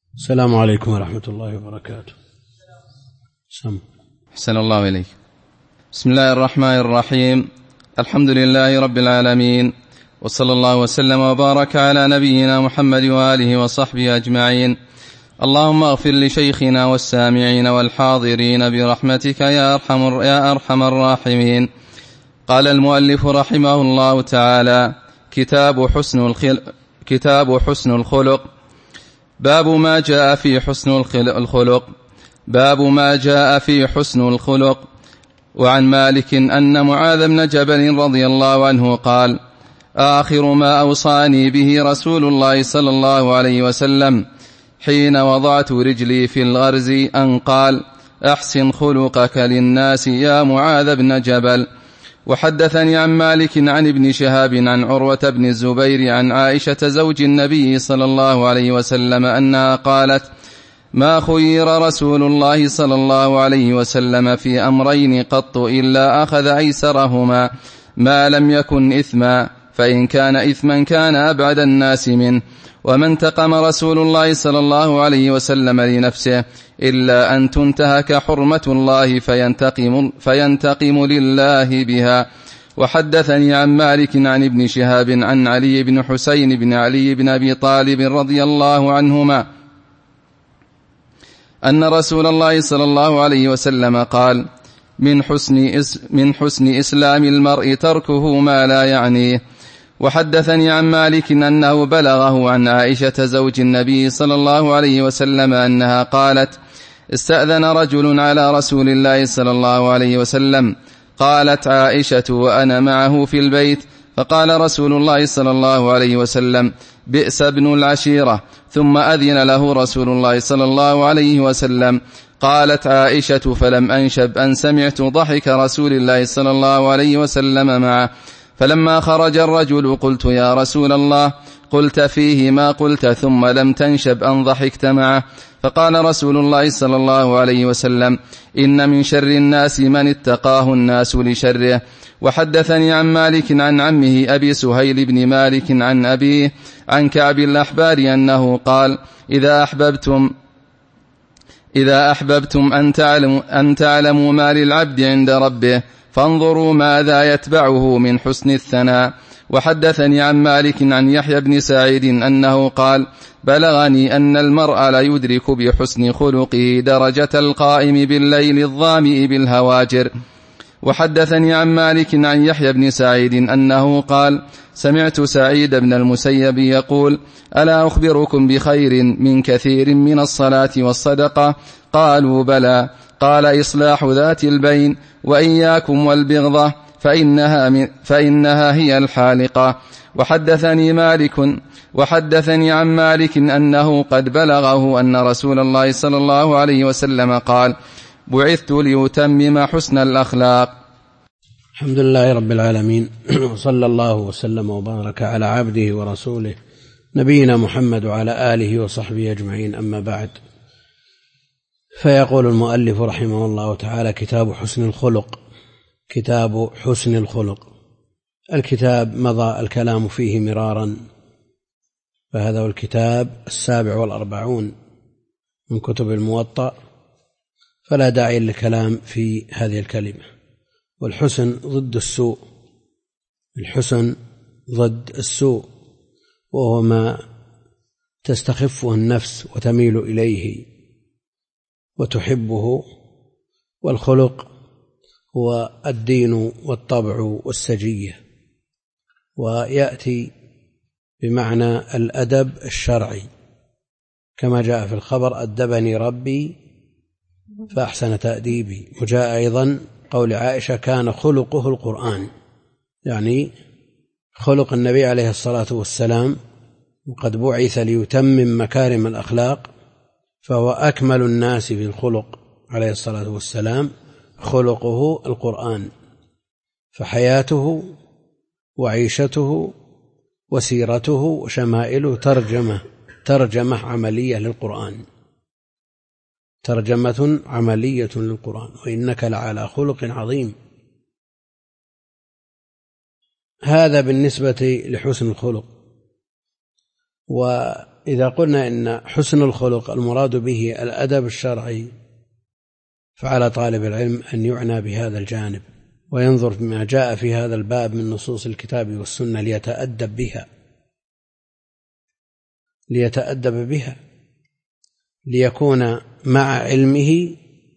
السلام عليكم ورحمة الله وبركاته. أحسن الله إليك. بسم الله الرحمن الرحيم. الحمد لله رب العالمين، وصلى الله وسلم وبارك على نبينا محمد وآله وصحبه أجمعين. اللهم اغفر لشيخنا والسامعين والحاضرين برحمتك يا أرحم الراحمين. قال المؤلف رحمه الله تعالى: كتاب حسن الخلق. باب ما جاء في حسن الخلق. وعن مالك أن معاذ بن جبل رضي الله عنه قال: آخر ما أوصاني به رسول الله صلى الله عليه وسلم حين وضعت رجلي في الغرز أن قال: أحسن خلقك للناس يا معاذ بن جبل. وحدثني عن مالك عن ابن شهاب عن عروة بن الزبير عن عائشة زوج النبي صلى الله عليه وسلم أنها قالت: ما خير رسول الله صلى الله عليه وسلم في أمرين قط إلا أخذ أيسرهما ما لم يكن إثما، فإن كان إثما كان أبعد الناس منه. وما انتقم رسول الله صلى الله عليه وسلم لنفسه إلا أن تنتهك حرمة الله فينتقم لله بها. وحدثني عن مالك عن ابن شهاب عن علي بن حسين بن علي بن أبي طالب رضي الله عنهما أن رسول الله صلى الله عليه وسلم قال: من حسن إسلام المرء تركه ما لا يعنيه. وحدثني عن مالك أنه بلغه عن عائشة زوج النبي صلى الله عليه وسلم أنها قالت: استأذن رجل على رسول الله صلى الله عليه وسلم. قالت عائشة وأنا معه في البيت، فقال رسول الله صلى الله عليه وسلم: بئس ابن العشيرة. ثم أذن له رسول الله صلى الله عليه وسلم. قالت عائشة: فلم أنشب أن سمعت ضحك رسول الله صلى الله عليه وسلم معه. فلما خرج الرجل قلت: يا رسول الله، قلت فيه ما قلت ثم لم تنشب أن ضحكت معه. فقال رسول الله صلى الله عليه وسلم: إن من شر الناس من اتقاه الناس لشره. وحدثني عن مالك عن عمه أبي سهيل بن مالك عن أبيه عن كعب الأحبار أنه قال: إذا أحببتم أن تعلموا ما للعبد عند ربه فانظروا ماذا يتبعه من حسن الثناء. وحدثني عن مالك عن يحيى بن سعيد أنه قال: بلغني أن المرء لا يدرك بحسن خلقه درجة القائم بالليل الظامئ بالهواجر. وحدثني عن مالك عن يحيى بن سعيد أنه قال: سمعت سعيد بن المسيب يقول: ألا أخبركم بخير من كثير من الصلاة والصدقة؟ قالوا: بلى. قال: إصلاح ذات البين، وإياكم والبغضة فإنها هي الحالقة. وحدثني عن مالك أنه قد بلغه أن رسول الله صلى الله عليه وسلم قال: بعثت ليتمم حسن الأخلاق. الحمد لله رب العالمين، وصلى الله وسلم وبارك على عبده ورسوله نبينا محمد وعلى آله وصحبه أجمعين. أما بعد، فيقول المؤلف رحمه الله تعالى: كتاب حسن الخلق. كتاب حسن الخلق. الكتاب مضى الكلام فيه مرارا، فهذا هو الكتاب 47 من كتب الموطأ، فلا داعي للكلام في هذه الكلمة. والحسن ضد السوء، الحسن ضد السوء، وهو ما تستخفه النفس وتميل إليه وتحبه. والخلق هو الدين والطبع والسجية، ويأتي بمعنى الأدب الشرعي كما جاء في الخبر: أدبني ربي فأحسن تأديبي. وجاء أيضا قول عائشة: كان خلقه القرآن، يعني خلق النبي عليه الصلاة والسلام، وقد بعث ليتمم مكارم الأخلاق، فهو أكمل الناس في الخلق عليه الصلاة والسلام. خلقه القرآن، فحياته وعيشته وسيرته وشمائله ترجمة عملية للقرآن، ترجمة عملية للقرآن. وإنك لعلى خلق عظيم. هذا بالنسبة لحسن الخلق. إذا قلنا إن حسن الخلق المراد به الأدب الشرعي، فعلى طالب العلم أن يعنى بهذا الجانب وينظر بما جاء في هذا الباب من نصوص الكتاب والسنة ليتأدب بها ليكون مع علمه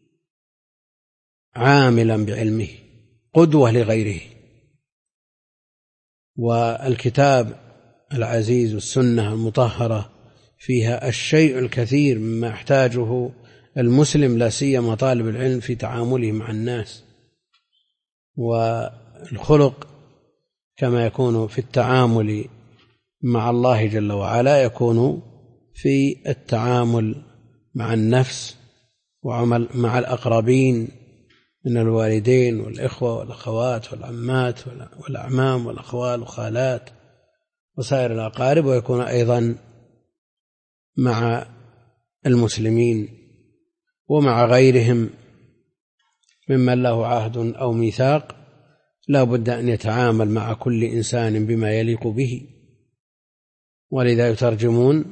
عاملا بعلمه قدوة لغيره. والكتاب العزيز والسنة المطهرة فيها الشيء الكثير مما يحتاجه المسلم لا سيما طالب العلم في تعامله مع الناس. والخلق كما يكون في التعامل مع الله جل وعلا يكون في التعامل مع النفس ومع الأقربين من الوالدين والإخوة والأخوات والعمات والأعمام والأخوال والخالات وسائر الأقارب، ويكون أيضا مع المسلمين ومع غيرهم ممن له عهد أو ميثاق. لا بد أن يتعامل مع كل إنسان بما يليق به. ولذا يترجمون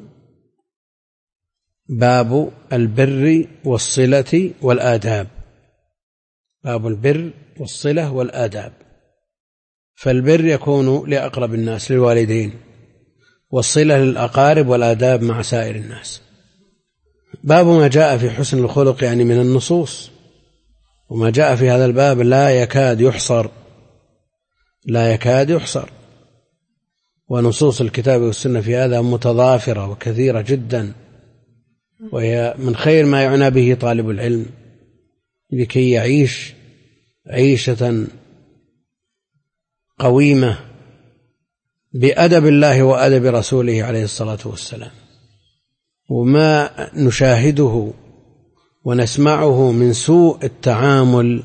باب البر والصلة والآداب، باب البر والصلة والآداب. فالبر يكون لأقرب الناس للوالدين، والصلة للأقارب، والآداب مع سائر الناس. باب ما جاء في حسن الخلق يعني من النصوص، وما جاء في هذا الباب لا يكاد يحصر، ونصوص الكتاب والسنة في هذا متضافرة وكثيرة جدا، وهي من خير ما يعنى به طالب العلم لكي يعيش عيشة قويمة بأدب الله وأدب رسوله عليه الصلاة والسلام. وما نشاهده ونسمعه من سوء التعامل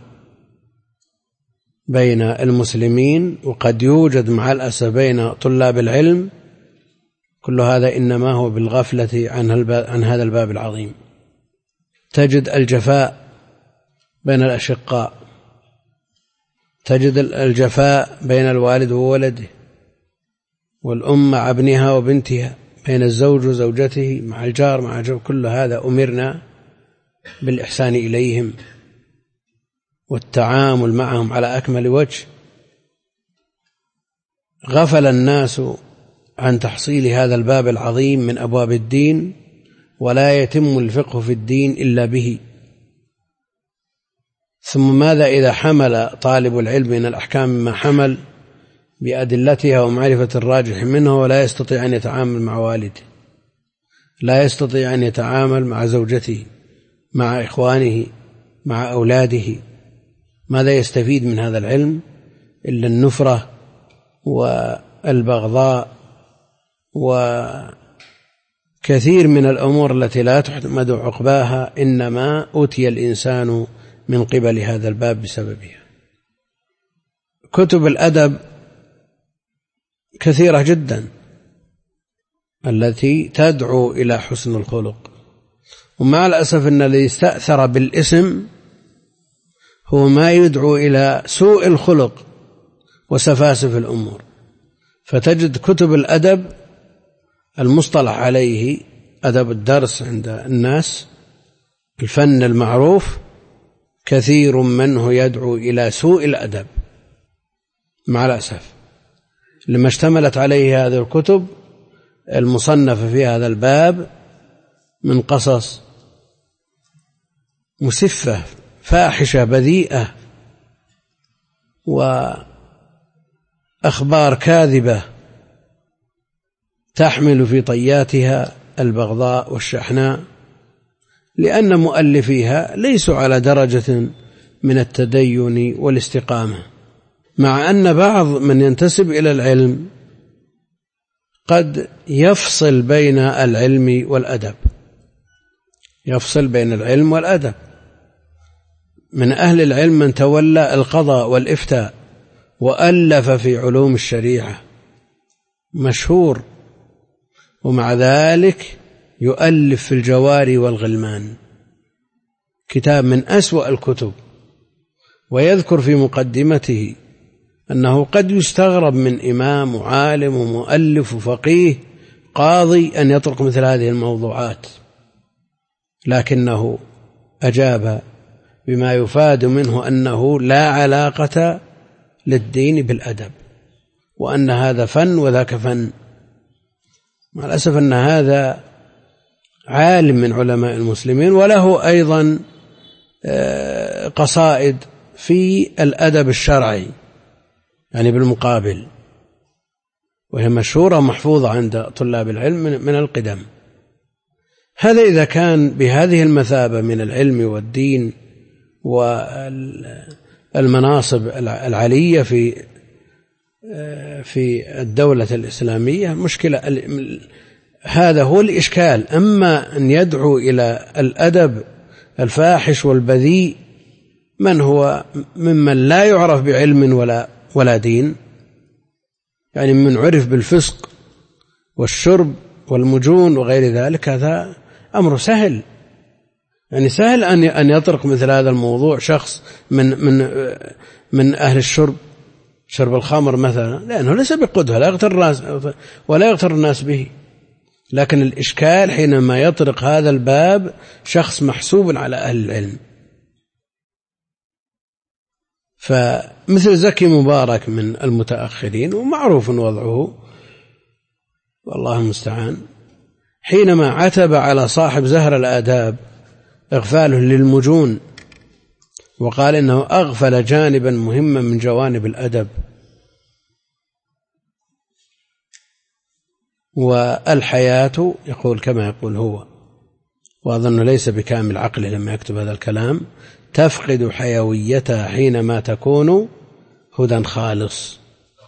بين المسلمين، وقد يوجد مع الأسف بين طلاب العلم، كل هذا إنما هو بالغفلة عن هذا الباب العظيم. تجد الجفاء بين الأشقاء، تجد الجفاء بين الوالد وولده، والأم مع ابنها وبنتها، بين الزوج وزوجته، مع الجار مع الجار. كل هذا أمرنا بالإحسان إليهم والتعامل معهم على أكمل وجه. غفل الناس عن تحصيل هذا الباب العظيم من أبواب الدين، ولا يتم الفقه في الدين إلا به. ثم ماذا إذا حمل طالب العلم من الأحكام ما حمل بأدلتها ومعرفة الراجح منه، ولا يستطيع أن يتعامل مع والده، لا يستطيع أن يتعامل مع زوجته، مع إخوانه، مع أولاده؟ ماذا يستفيد من هذا العلم إلا النفرة والبغضاء وكثير من الأمور التي لا تحمد عقباها، إنما أوتي الإنسان من قبل هذا الباب بسببها. كتب الأدب كثيرة جدا التي تدعو إلى حسن الخلق، ومع الأسف أن الذي استأثر بالاسم هو ما يدعو إلى سوء الخلق وسفاسف الأمور. فتجد كتب الأدب المصطلح عليه أدب الدرس عند الناس، الفن المعروف، كثير منه يدعو إلى سوء الأدب مع الأسف، لما اشتملت عليه هذه الكتب المصنفة في هذا الباب من قصص مسفة فاحشة بذيئة وأخبار كاذبة تحمل في طياتها البغضاء والشحناء، لأن مؤلفيها ليسوا على درجة من التدين والاستقامة، مع أن بعض من ينتسب إلى العلم قد يفصل بين العلم والأدب، يفصل بين العلم والأدب. من أهل العلم من تولى القضاء والإفتاء وألف في علوم الشريعة مشهور، ومع ذلك يؤلف في الجواري والغلمان كتاب من أسوأ الكتب، ويذكر في مقدمته أنه قد يستغرب من إمام وعالم ومؤلف وفقيه القاضي أن يطرق مثل هذه الموضوعات، لكنه أجاب بما يفاد منه أنه لا علاقة للدين بالأدب، وأن هذا فن وذاك فن. مع الأسف أن هذا عالم من علماء المسلمين، وله أيضا قصائد في الأدب الشرعي يعني بالمقابل، وهي مشهورة محفوظة عند طلاب العلم من القدم. هذا إذا كان بهذه المثابة من العلم والدين والمناصب العالية في الدولة الإسلامية مشكلة. هذا هو الإشكال. أما أن يدعو إلى الأدب الفاحش والبذيء من هو ممن لا يعرف بعلم ولا دين، يعني من عرف بالفسق والشرب والمجون وغير ذلك، هذا أمر سهل. يعني سهل أن يطرق مثل هذا الموضوع شخص من أهل الشرب، شرب الخمر مثلا، لأنه ليس بقدوة ولا يغتر الناس به. لكن الإشكال حينما يطرق هذا الباب شخص محسوب على أهل العلم. فمثل زكي مبارك من المتأخرين ومعروف وضعه والله المستعان، حينما عتب على صاحب زهر الآداب إغفاله للمجون وقال إنه أغفل جانبا مهما من جوانب الأدب، والحياة يقول كما يقول هو، وأظن ليس بكامل عقله لما يكتب هذا الكلام، تفقد حيويتها حينما تكون هدى خالص.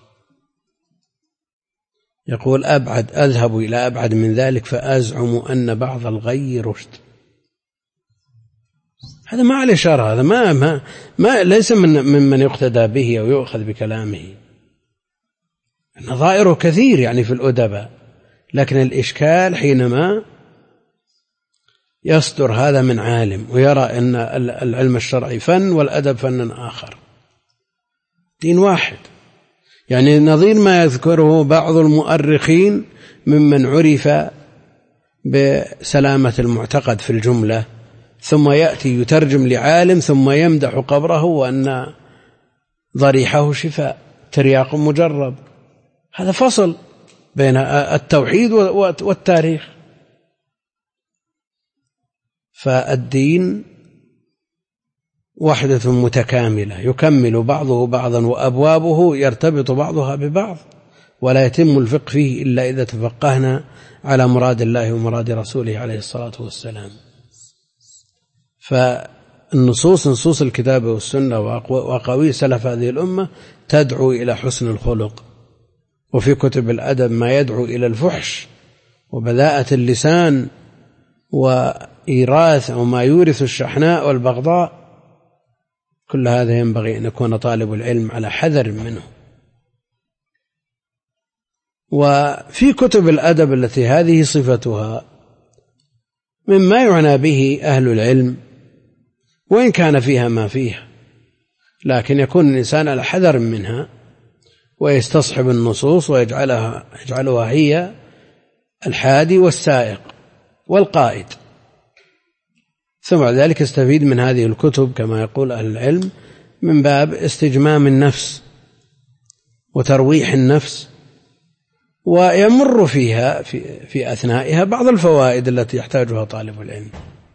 يقول أذهب إلى أبعد من ذلك فأزعم أن بعض الغي رشد. هذا ما عليه شر، هذا ما ليس ممن يقتدى به أو يؤخذ بكلامه. نظائره كثير يعني في الأدباء، لكن الإشكال حينما يصدر هذا من عالم ويرى أن العلم الشرعي فن والأدب فن آخر، دين واحد. يعني نظير ما يذكره بعض المؤرخين ممن عرف بسلامة المعتقد في الجملة، ثم يأتي يترجم لعالم ثم يمدح قبره وأن ضريحه شفاء ترياق مجرب. هذا فصل بين التوحيد والتاريخ. فالدين وحدة متكاملة يكمل بعضه بعضا وأبوابه يرتبط بعضها ببعض، ولا يتم الفقه فيه إلا إذا تفقهنا على مراد الله ومراد رسوله عليه الصلاة والسلام. نصوص الكتاب والسنة وأقاويل سلف هذه الأمة تدعو إلى حسن الخلق، وفي كتب الأدب ما يدعو إلى الفحش وبذاءة اللسان وإيراث أو ما يورث الشحناء والبغضاء. كل هذا ينبغي أن يكون طالب العلم على حذر منه. وفي كتب الأدب التي هذه صفتها مما يعنى به أهل العلم، وإن كان فيها ما فيها، لكن يكون الإنسان على حذر منها ويستصحب النصوص ويجعلها هي الحادي والسائق والقائد، ثم بعد ذلك يستفيد من هذه الكتب كما يقول أهل العلم من باب استجمام النفس وترويح النفس، ويمر فيها في أثنائها بعض الفوائد التي يحتاجها طالب العلم.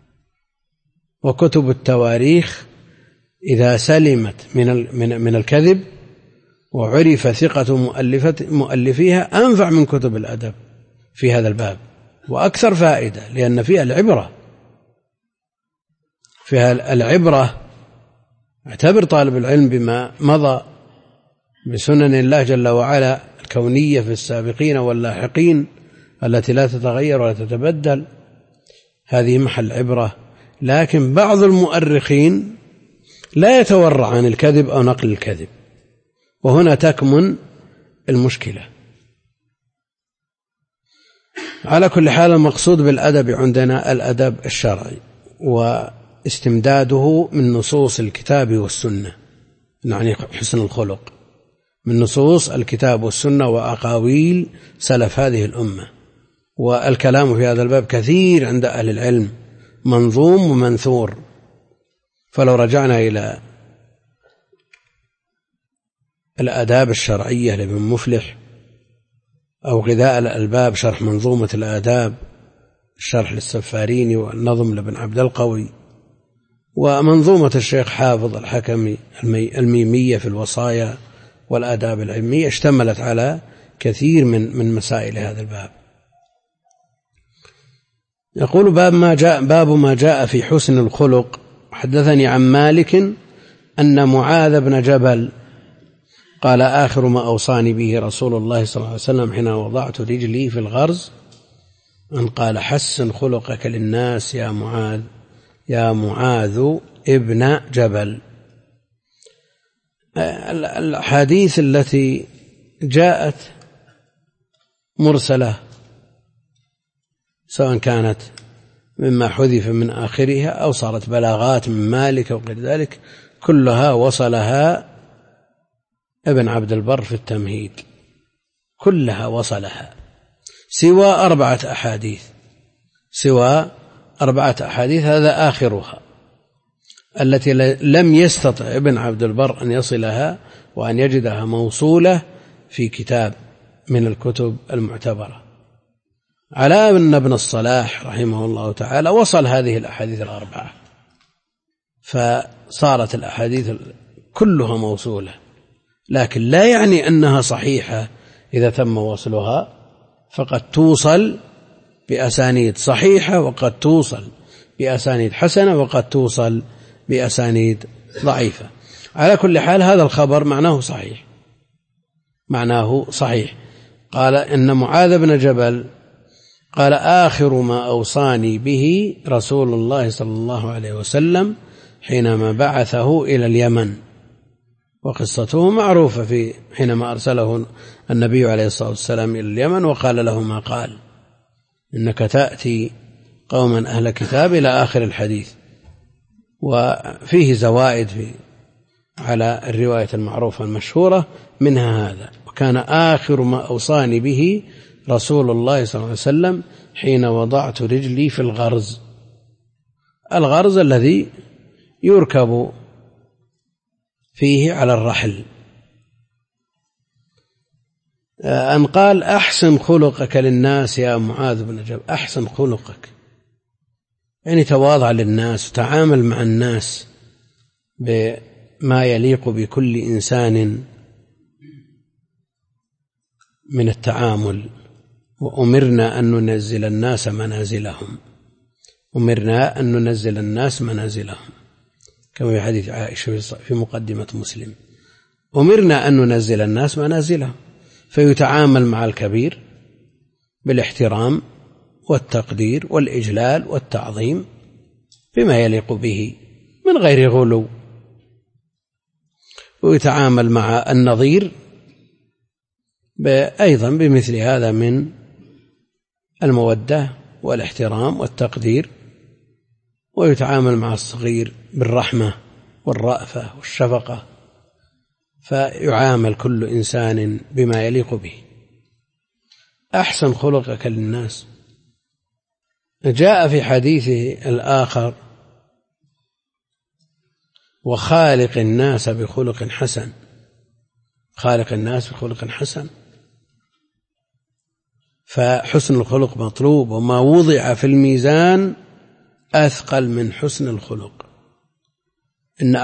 وكتب التواريخ إذا سلمت من الكذب وعرف ثقة مؤلفيها أنفع من كتب الأدب في هذا الباب وأكثر فائدة، لأن فيها العبرة. اعتبر طالب العلم بما مضى بسنن الله جل وعلا الكونية في السابقين واللاحقين التي لا تتغير ولا تتبدل، هذه محل عبرة. لكن بعض المؤرخين لا يتورع عن الكذب أو نقل الكذب، وهنا تكمن المشكلة. على كل حال المقصود بالأدب عندنا الأدب الشرعي واستمداده من نصوص الكتاب والسنة، يعني حسن الخلق من نصوص الكتاب والسنة وأقاويل سلف هذه الأمة. والكلام في هذا الباب كثير عند أهل العلم، منظوم ومنثور. فلو رجعنا إلى الآداب الشرعية لابن مفلح، أو غذاء الألباب شرح منظومة الآداب، الشرح للسفاريني، والنظم لابن عبد القوي، ومنظومة الشيخ حافظ الحكمي الميمية في الوصايا والآداب العلمية، اشتملت على كثير من مسائل هذا الباب. يقول باب ما جاء في حسن الخلق. حدثني عن مالك أن معاذ بن جبل قال: آخر ما أوصاني به رسول الله صلى الله عليه وسلم حين وضعت رجلي في الغرز أن قال: حسن خلقك للناس يا معاذ ابن جبل. الأحاديث التي جاءت مرسلة، سواء كانت مما حذف من آخرها أو صارت بلاغات من مالك أو غير ذلك، كلها وصلها ابن عبد البر في التمهيد، كلها وصلها سوى 4 أحاديث، هذا آخرها التي لم يستطع ابن عبد البر أن يصلها وأن يجدها موصولة في كتاب من الكتب المعتبرة، على أن ابن الصلاح رحمه الله تعالى وصل هذه الأحاديث 4، فصارت الأحاديث كلها موصولة، لكن لا يعني أنها صحيحة إذا تم وصلها، فقد توصل بأسانيد صحيحة، وقد توصل بأسانيد حسنة، وقد توصل بأسانيد ضعيفة. على كل حال هذا الخبر معناه صحيح. قال إن معاذ بن جبل قال: آخر ما أوصاني به رسول الله صلى الله عليه وسلم حينما بعثه إلى اليمن. وقصته معروفة في حينما أرسله النبي عليه الصلاة والسلام إلى اليمن وقال له ما قال: إنك تأتي قوما أهل كتاب إلى آخر الحديث. وفيه زوائد على الرواية المعروفة المشهورة، منها هذا: وكان آخر ما أوصاني به رسول الله صلى الله عليه وسلم حين وضعت رجلي في الغرز الذي يركب فيه على الرحل. أن قال: أحسن خلقك للناس يا معاذ بن جبل. أحسن خلقك يعني تواضع للناس وتعامل مع الناس بما يليق بكل إنسان من التعامل. وأمرنا أن ننزل الناس منازلهم، كما في حديث عائشة في مقدمة مسلم: أمرنا أن ننزل الناس منازلهم. فيتعامل مع الكبير بالاحترام والتقدير والإجلال والتعظيم بما يليق به من غير غلو، ويتعامل مع النظير أيضا بمثل هذا من المودة والاحترام والتقدير، ويتعامل مع الصغير بالرحمة والرأفة والشفقة، فيعامل كل إنسان بما يليق به. أحسن خلقك للناس. جاء في حديثه الآخر: وخالق الناس بخلق حسن. خالق الناس بخلق حسن، فحسن الخلق مطلوب، وما وضع في الميزان أثقل من حسن الخلق. إن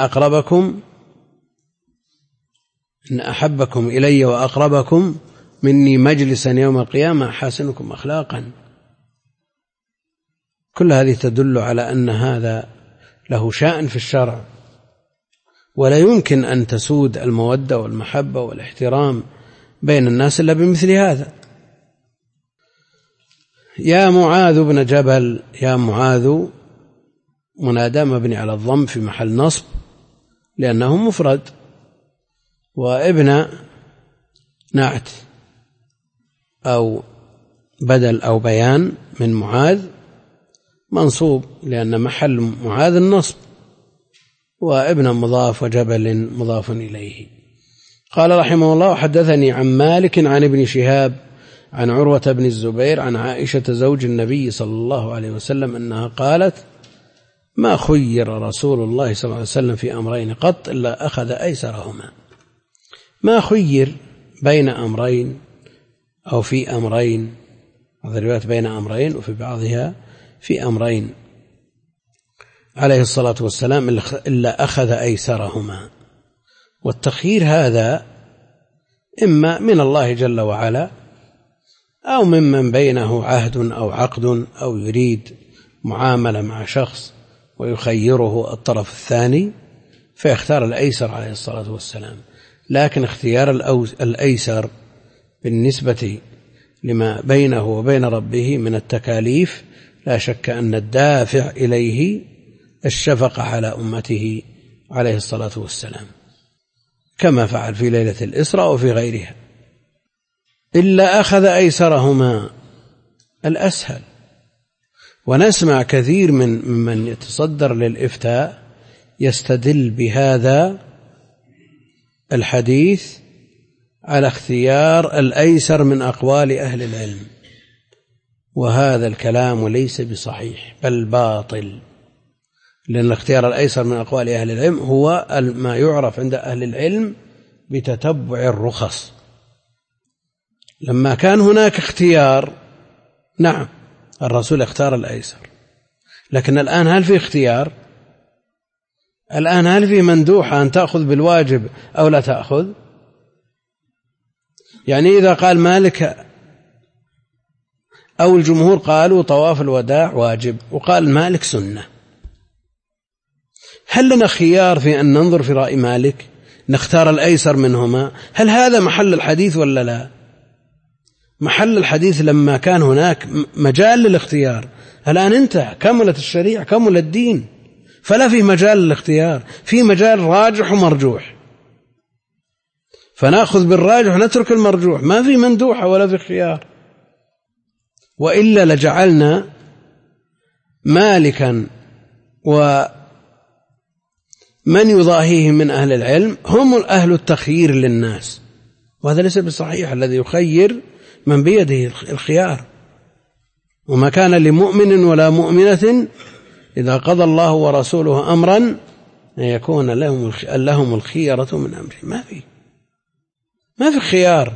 أحبكم إلي وأقربكم مني مجلسا يوم القيامة أحسنكم أخلاقا. كل هذه تدل على أن هذا له شأن في الشرع، ولا يمكن أن تسود المودة والمحبة والاحترام بين الناس إلا بمثل هذا. يا معاذ بن جبل. يا معاذ منادى مبني على الضم في محل نصب لأنه مفرد، وابن نعت أو بدل أو بيان من معاذ منصوب لأن محل معاذ النصب، وابن مضاف وجبل مضاف إليه. قال رحمه الله: حدثني عن مالك عن ابن شهاب عن عروة بن الزبير عن عائشة زوج النبي صلى الله عليه وسلم أنها قالت: ما خير رسول الله صلى الله عليه وسلم في أمرين قط إلا أخذ أيسرهما. ما خير بين أمرين أو في أمرين، هذه الروايات بين أمرين وفي بعضها في أمرين عليه الصلاة والسلام إلا أخذ أيسرهما. والتخيير هذا إما من الله جل وعلا أو ممن بينه عهد أو عقد أو يريد معاملة مع شخص ويخيره الطرف الثاني فيختار الأيسر عليه الصلاة والسلام. لكن اختيار الأيسر بالنسبة لما بينه وبين ربه من التكاليف لا شك أن الدافع إليه الشفقة على أمته عليه الصلاة والسلام، كما فعل في ليلة الإسراء وفي غيرها. إلا أخذ أيسرهما الأسهل. ونسمع كثير من يتصدر للإفتاء يستدل بهذا الحديث على اختيار الأيسر من أقوال أهل العلم، وهذا الكلام ليس بصحيح بل باطل، لأن اختيار الأيسر من أقوال أهل العلم هو ما يعرف عند أهل العلم بتتبع الرخص. لما كان هناك اختيار، نعم الرسول اختار الأيسر، لكن الآن هل في اختيار؟ الآن هل في مندوحة أن تأخذ بالواجب أو لا تأخذ؟ يعني إذا قال مالك أو الجمهور قالوا طواف الوداع واجب وقال مالك سنة، هل لنا خيار في أن ننظر في رأي مالك نختار الأيسر منهما؟ هل هذا محل الحديث ولا لا؟ محل الحديث لما كان هناك مجال للاختيار. الآن انتهى، كملت الشريعة، كمل الدين، فلا في مجال للاختيار، في مجال راجح ومرجوح، فنأخذ بالراجح ونترك المرجوح، ما في مندوحة ولا في خيار. وإلا لجعلنا مالكا ومن يضاهيه من أهل العلم هم أهل التخيير للناس، وهذا ليس بصحيح. الذي يخير من بيده الخيار، وما كان لمؤمن ولا مؤمنة إذا قضى الله ورسوله أمرا أن يكون لهم الخيرة من أمره. ما في خيار.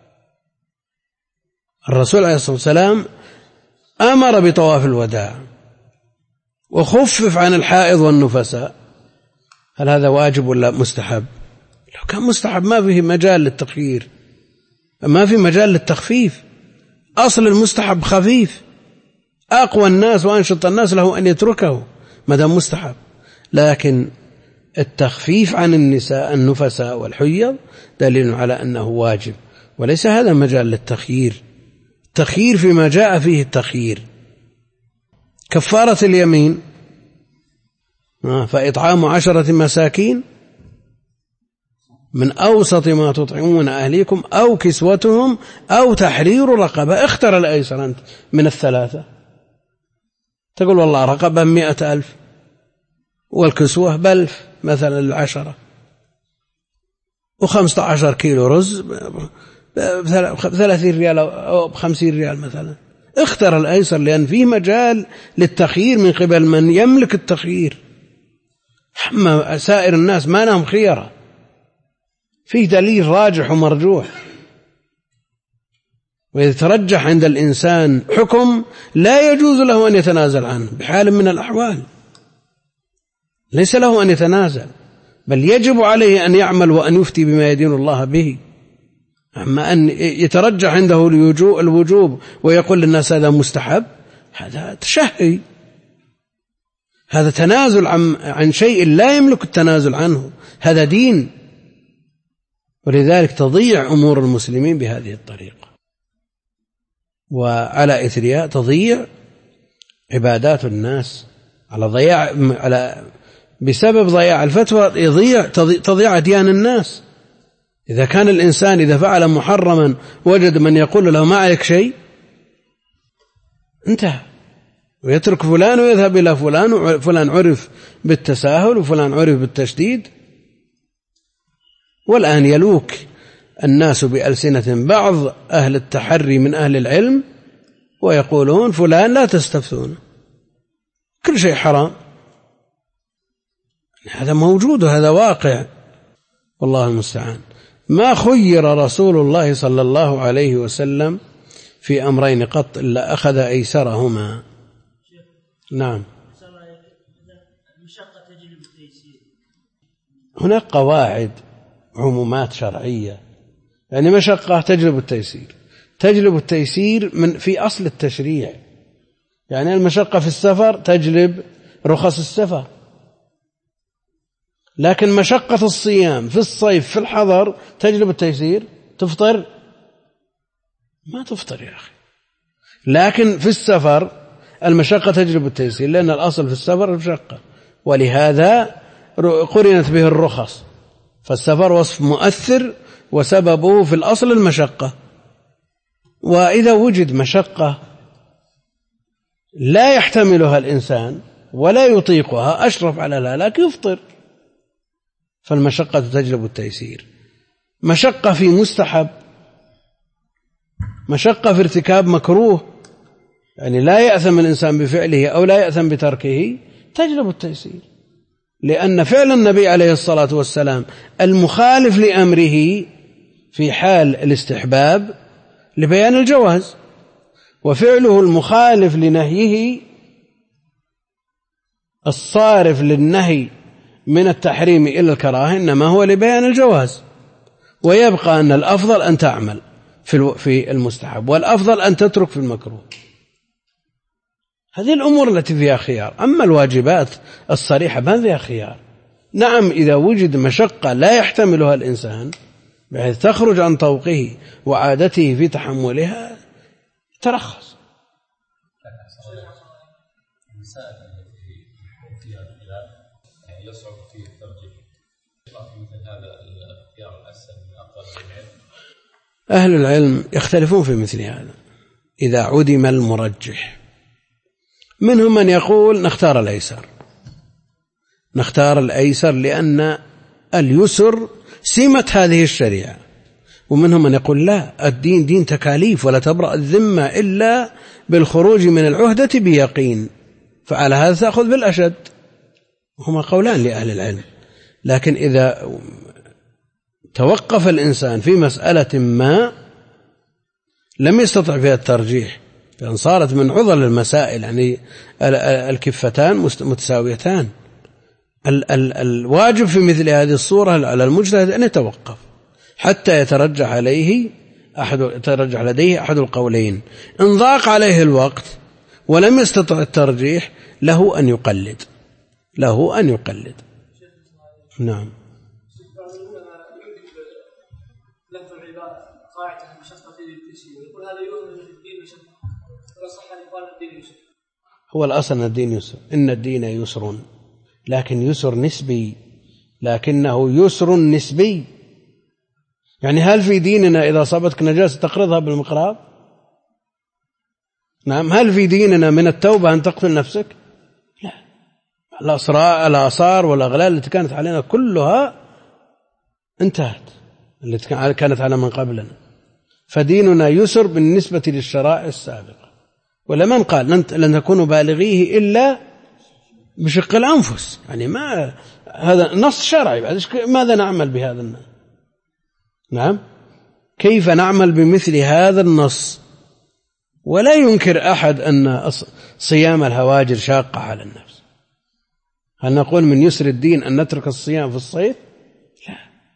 الرسول عليه الصلاة والسلام أمر بطواف الوداع وخفف عن الحائض والنفساء، هل هذا واجب ولا مستحب؟ لو كان مستحب ما فيه مجال للتخيير، ما في مجال للتخفيف. أصل المستحب خفيف، أقوى الناس وأنشط الناس له أن يتركه ما دام مستحب. لكن التخفيف عن النساء النفساء والحيض دليل على أنه واجب، وليس هذا مجال للتخيير. التخيير فيما جاء فيه التخيير. كفارة اليمين فإطعام 10 مساكين من أوسط ما تطعمون أهليكم أو كسوتهم أو تحرير رقبة. اختر الأيسر أنت من الثلاثة، تقول والله رقبة 100,000 والكسوة ب1000 مثلا ل10، و15 كيلو رز ب30 ريال أو ب50 ريال مثلا. اختر الأيسر لأن فيه مجال للتخيير من قبل من يملك التخيير. أما سائر الناس ما لهم خيرة، فيه دليل راجح ومرجوح. وإذا ترجح عند الإنسان حكم لا يجوز له أن يتنازل عنه بحال من الأحوال، ليس له أن يتنازل، بل يجب عليه أن يعمل وأن يفتي بما يدين الله به. أما أن يترجح عنده الوجوب ويقول للناس هذا مستحب، هذا تشهي، هذا تنازل عن شيء لا يملك التنازل عنه، هذا دين. ولذلك تضيع أمور المسلمين بهذه الطريقة، وعلى إثرها تضيع عبادات الناس بسبب ضياع الفتوى تضيع أديان الناس. إذا كان الإنسان إذا فعل محرما وجد من يقول له ما عليك شيء انتهى، ويترك فلان ويذهب إلى فلان، وفلان عرف بالتساهل وفلان عرف بالتشديد. والآن يلوك الناس بألسنة بعض أهل التحري من أهل العلم ويقولون فلان لا تستفتونه، كل شيء حرام. هذا موجود وهذا واقع، والله المستعان. ما خير رسول الله صلى الله عليه وسلم في أمرين قط إلا أخذ أيسرهما. نعم. هناك قواعد عمومات شرعية، يعني مشقة تجلب التيسير، تجلب التيسير في أصل التشريع. يعني المشقة في السفر تجلب رخص السفر، لكن مشقة الصيام في الصيف في الحضر تجلب التيسير. تفطر؟ ما تفطر يا أخي. لكن في السفر المشقة تجلب التيسير، لأن الأصل في السفر المشقة، ولهذا قرنت به الرخص. فالسفر وصف مؤثر وسببه في الأصل المشقة. وإذا وجد مشقة لا يحتملها الإنسان ولا يطيقها أشرف على الهلاك يفطر. فالمشقة تجلب التيسير. مشقة في مستحب، مشقة في ارتكاب مكروه، يعني لا يأثم الإنسان بفعله أو لا يأثم بتركه، تجلب التيسير. لأن فعل النبي عليه الصلاة والسلام المخالف لأمره في حال الاستحباب لبيان الجواز، وفعله المخالف لنهيه الصارف للنهي من التحريم إلى الكراهة إنما هو لبيان الجواز. ويبقى أن الأفضل أن تعمل في المستحب، والأفضل أن تترك في المكروه. هذه الأمور التي فيها خيار. أما الواجبات الصريحة ما فيها خيار. نعم، إذا وجد مشقة لا يحتملها الإنسان بحيث تخرج عن طوقه وعادته في تحملها ترخص. أهل العلم يختلفون في مثل هذا إذا عدم المرجح. منهم من يقول نختار الأيسر، نختار الأيسر لأن اليسر سمة هذه الشريعة. ومنهم من يقول لا، الدين دين تكاليف ولا تبرأ الذمة إلا بالخروج من العهدة بيقين، فعلى هذا تأخذ بالأشد. هما قولان لأهل العلم. لكن إذا توقف الإنسان في مسألة ما لم يستطع فيها الترجيح، لأن صارت من عضل المسائل، يعني الكفتان متساويتان، الواجب في مثل هذه الصورة على المجتهد أن يتوقف حتى يترجح لديه أحد القولين. إن ضاق عليه الوقت ولم يستطع الترجيح له أن يقلد، له أن يقلد. نعم. هو الأصل الدين يسر، إن الدين يسر، لكن يسر نسبي، لكنه يسر نسبي. يعني هل في ديننا إذا أصابتك نجاسة تقرضها بالمقراض؟ نعم. هل في ديننا من التوبة أن تقتل نفسك؟ لا. الآثار والأغلال التي كانت علينا كلها انتهت، التي كانت على من قبلنا. فديننا يسر بالنسبة للشرائع السابقة. ولمن قال لن تكونوا بالغيه إلا بشق الأنفس، يعني ما هذا نص شرعي، ماذا نعمل بهذا النص؟ نعم، كيف نعمل بمثل هذا النص؟ ولا ينكر أحد أن صيام الهواجر شاقة على النفس. هل نقول من يسر الدين أن نترك الصيام في الصيف؟ لا.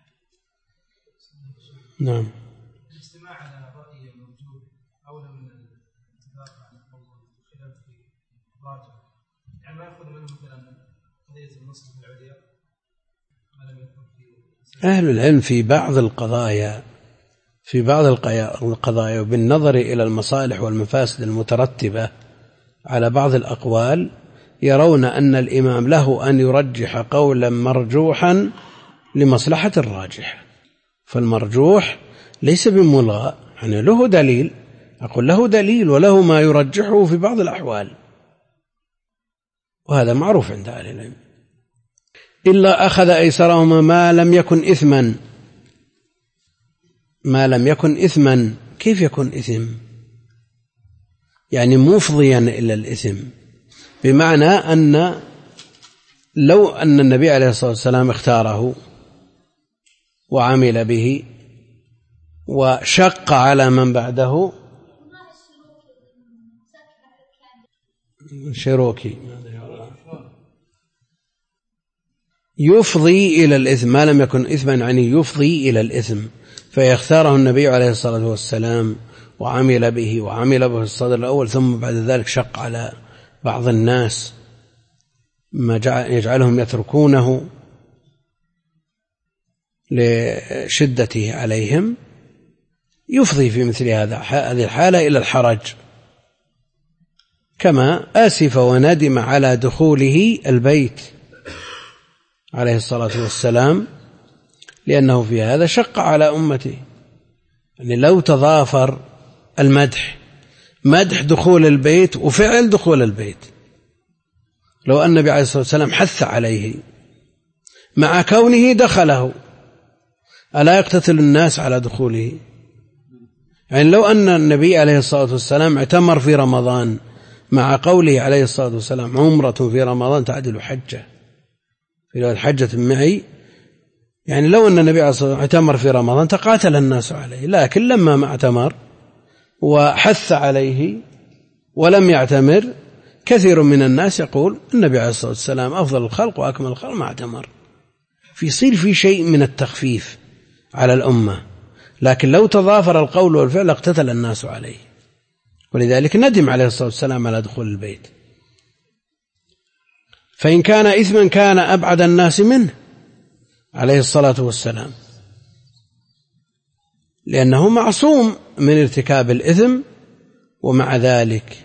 نعم. أهل العلم في بعض القضايا وبالنظر إلى المصالح والمفاسد المترتبة على بعض الأقوال يرون أن الإمام له أن يرجح قولا مرجوحا لمصلحة الراجح. فالمرجوح ليس بملغى، يعني له دليل، أقول له دليل وله ما يرجحه في بعض الأحوال، وهذا معروف عند أهل العلم. إلا أخذ أيسرهما ما لم يكن إثما، ما لم يكن إثما. كيف يكون إثم؟ يعني مفضيا إلى الإثم، بمعنى أن لو أن النبي عليه الصلاة والسلام اختاره وعمل به وشق على من بعده شروكي يفضي إلى الإثم، ما لم يكن إثما يعني يفضي إلى الإثم، فيختاره النبي عليه الصلاة والسلام وعمل به في الصدر الأول، ثم بعد ذلك شق على بعض الناس ما يجعلهم يتركونه لشدته عليهم، يفضي في مثل هذه الحالة إلى الحرج، كما آسف وندم على دخوله البيت عليه الصلاة والسلام، لأنه في هذا شق على أمته. يعني لو تضافر المدح، مدح دخول البيت وفعل دخول البيت، لو أن النبي عليه الصلاة والسلام حث عليه مع كونه دخله، ألا يقتتل الناس على دخوله؟ يعني لو أن النبي عليه الصلاة والسلام اعتمر في رمضان مع قوله عليه الصلاة والسلام عمرة في رمضان تعدل حجة، في حجة معي، يعني لو أن النبي عليه الصلاة والسلام اعتمر في رمضان تقاتل الناس عليه، لكن لما ما اعتمر وحث عليه ولم يعتمر، كثير من الناس يقول النبي عليه الصلاة والسلام أفضل الخلق وأكمل الخلق ما اعتمر، يصير في شيء من التخفيف على الأمة. لكن لو تضافر القول والفعل اقتتل الناس عليه، ولذلك ندم عليه الصلاة والسلام على دخول البيت. فإن كان إثما كان أبعد الناس منه عليه الصلاة والسلام، لأنه معصوم من ارتكاب الإثم، ومع ذلك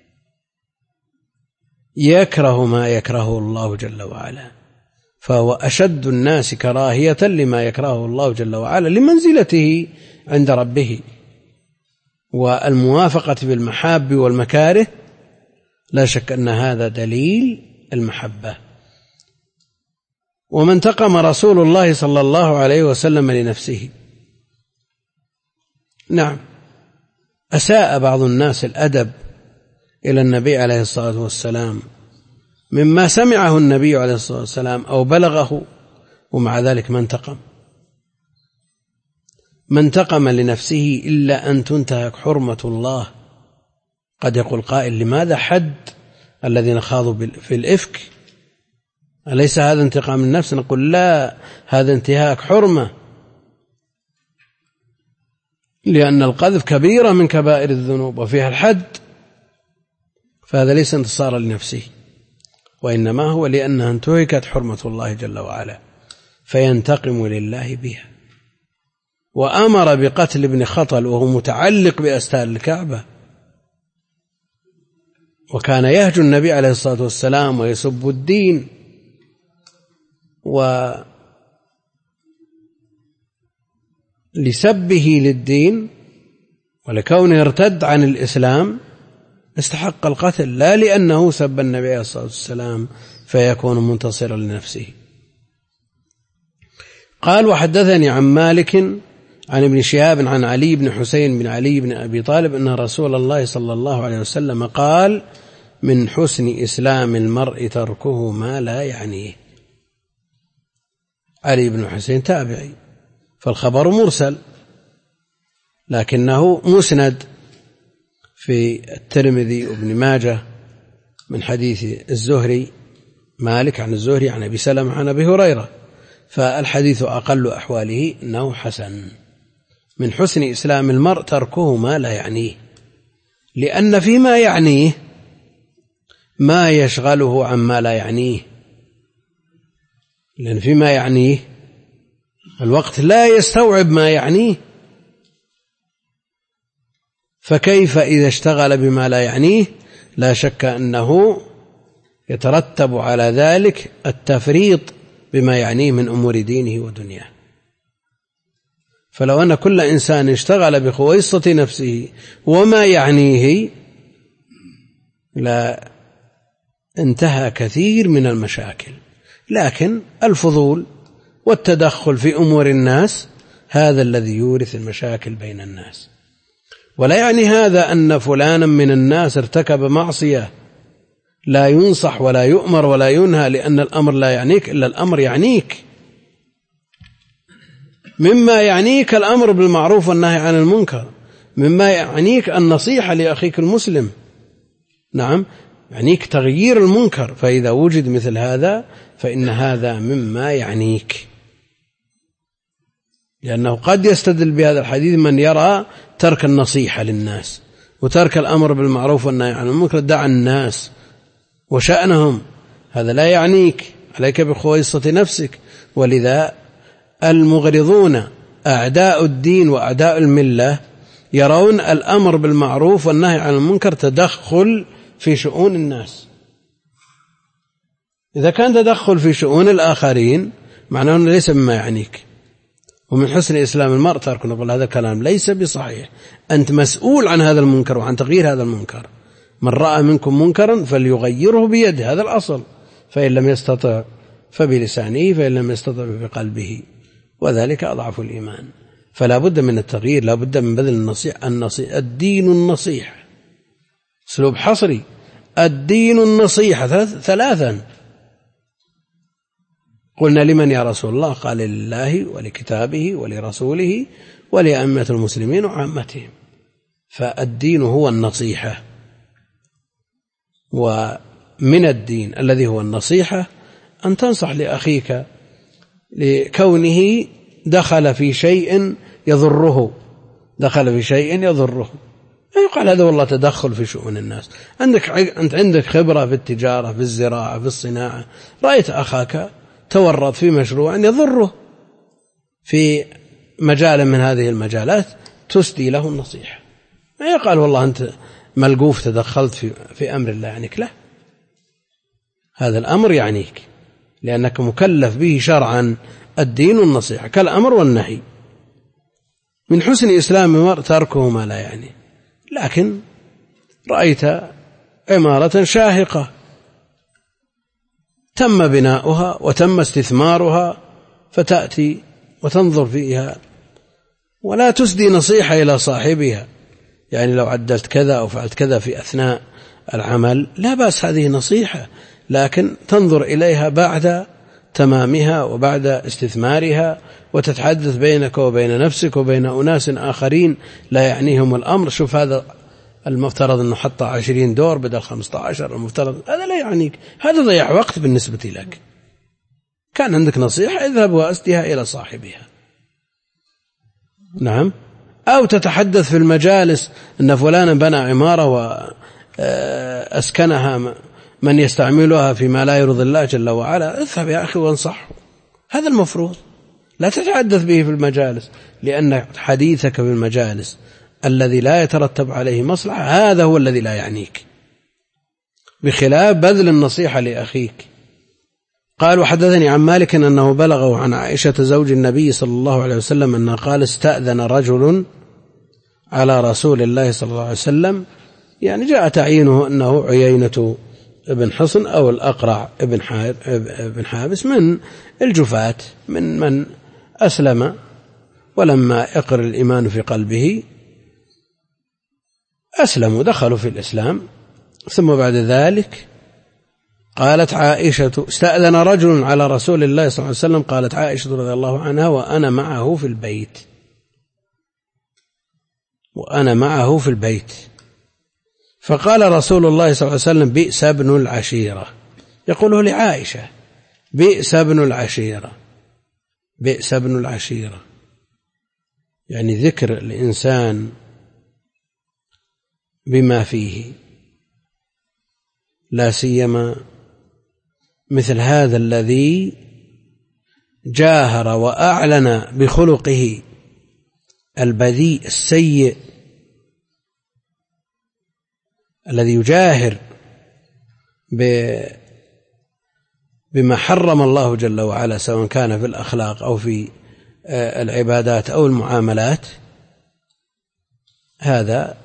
يكره ما يكرهه الله جل وعلا، فهو أشد الناس كراهية لما يكرهه الله جل وعلا لمنزلته عند ربه، والموافقة بالمحاب والمكاره لا شك أن هذا دليل المحبة. ومن انتقم رسول الله صلى الله عليه وسلم لنفسه، نعم أساء بعض الناس الأدب إلى النبي عليه الصلاة والسلام مما سمعه النبي عليه الصلاة والسلام أو بلغه، ومع ذلك ما انتقم لنفسه إلا أن تنتهك حرمة الله. قد يقول قائل لماذا حد الذين خاضوا في الإفك؟ أليس هذا انتقام النفس؟ نقول لا، هذا انتهاك حرمة، لأن القذف كبيرة من كبائر الذنوب وفيها الحد، فهذا ليس انتصارا لنفسه، وإنما هو لأنها انتهكت حرمة الله جل وعلا، فينتقم لله بها. وأمر بقتل ابن خطل وهو متعلق بأستار الكعبة، وكان يهجو النبي عليه الصلاة والسلام ويسب الدين، ولسبه للدين ولكونه ارتد عن الإسلام استحق القتل، لا لأنه سب النبي عليه الصلاة والسلام فيكون منتصرا لنفسه. قال وحدثني عن مالك عن ابن شهاب عن علي بن حسين بن علي بن أبي طالب أن رسول الله صلى الله عليه وسلم قال من حسن إسلام المرء تركه ما لا يعنيه. علي بن حسين تابعي، فالخبر مرسل، لكنه مسند في الترمذي وابن ماجه من حديث الزهري، مالك عن الزهري عن أبي سلمة عن أبي هريرة، فالحديث أقل أحواله أنه حسن. من حسن إسلام المرء تركه ما لا يعنيه، لأن فيما يعنيه ما يشغله عما لا يعنيه، لأن فيما يعنيه الوقت لا يستوعب ما يعنيه، فكيف إذا اشتغل بما لا يعنيه؟ لا شك أنه يترتب على ذلك التفريط بما يعنيه من أمور دينه ودنياه. فلو أن كل إنسان اشتغل بخويصة نفسه وما يعنيه لا انتهى كثير من المشاكل، لكن الفضول والتدخل في أمور الناس هذا الذي يورث المشاكل بين الناس. ولا يعني هذا أن فلانا من الناس ارتكب معصية لا ينصح ولا يؤمر ولا ينهى لأن الأمر لا يعنيك، إلا الأمر يعنيك. مما يعنيك الأمر بالمعروف والنهي عن المنكر، مما يعنيك النصيحة لأخيك المسلم، نعم، يعنيك تغيير المنكر. فإذا وجد مثل هذا فإن هذا مما يعنيك، لأنه قد يستدل بهذا الحديث من يرى ترك النصيحة للناس وترك الأمر بالمعروف والنهي عن المنكر دع الناس وشأنهم، هذا لا يعنيك، عليك بخويصة نفسك. ولذا المغرضون أعداء الدين وأعداء الملة يرون الأمر بالمعروف والنهي عن المنكر تدخل في شؤون الناس. إذا كان تدخل في شؤون الآخرين معناه أنه ليس مما يعنيك. ومن حسن إسلام المرء ترك، نقول هذا الكلام ليس بصحيح، أنت مسؤول عن هذا المنكر وعن تغيير هذا المنكر. من رأى منكم منكرا فليغيره بيده، هذا الأصل، فإن لم يستطع فبلسانه، فإن لم يستطع بقلبه، وذلك أضعف الإيمان. فلا بد من التغيير، لا بد من بذل النصيحة. الدين النصيحة، أسلوب حصري، الدين النصيحة ثلاثا. قلنا لمن يا رسول الله؟ قال لله ولكتابه ولرسوله ولأئمة المسلمين وعامتهم. فالدين هو النصيحة، ومن الدين الذي هو النصيحة أن تنصح لأخيك لكونه دخل في شيء يضره، لا يقال هذا والله تدخل في شؤون الناس. أنت عندك خبرة في التجارة، في الزراعة، في الصناعة، رأيت أخاك تورط في مشروع يضره في مجال من هذه المجالات، تسدي له النصيحة. ما يقال والله أنت ملقوف تدخلت في أمر الله يعنيك، لا، هذا الأمر يعنيك لأنك مكلف به شرعا. الدين النصيحة كالأمر والنهي. من حسن إسلام المرء تركه ما لا يعني. لكن رأيت عمارة شاهقة تم بناؤها وتم استثمارها، فتأتي وتنظر فيها ولا تسدي نصيحة إلى صاحبها، يعني لو عدلت كذا أو فعلت كذا في أثناء العمل لا بأس، هذه نصيحة، لكن تنظر إليها بعد تمامها وبعد استثمارها، وتتحدث بينك وبين نفسك وبين أناس آخرين لا يعنيهم الأمر. شوف هذا المفترض أنه حط 20 دور بدل 15، المفترض هذا لا يعنيك، هذا ضيع وقت بالنسبة لك. كان عندك نصيحة اذهب وأسدها إلى صاحبها، نعم. أو تتحدث في المجالس أن فلانا بنى عمارة وأسكنها من يستعملها فيما لا يرضي الله جل وعلا، اذهب يا أخي وانصحه، هذا المفروض. لا تتحدث به في المجالس، لأن حديثك في المجالس الذي لا يترتب عليه مصلحة هذا هو الذي لا يعنيك، بخلاف بذل النصيحة لأخيك. قال وحدثني عن مالك أنه بلغه عن عائشة زوج النبي صلى الله عليه وسلم أنه قال استأذن رجل على رسول الله صلى الله عليه وسلم، يعني جاء تعيينه أنه عيينة ابن حصن أو الأقرع ابن حابس من الجفاة، من أسلم ولما يقر الإيمان في قلبه أسلموا، دخلوا في الإسلام. ثم بعد ذلك قالت عائشة استأذن رجل على رسول الله صلى الله عليه وسلم، قالت عائشة رضي الله عنها وأنا معه في البيت، فقال رسول الله صلى الله عليه وسلم بئس ابن العشيرة، يقوله لعائشة بئس ابن العشيرة، يعني ذكر الإنسان بما فيه، لا سيما مثل هذا الذي جاهر وأعلن بخلقه البذيء السيء، الذي يجاهر بما حرم الله جل وعلا سواء كان في الأخلاق أو في العبادات أو المعاملات، هذا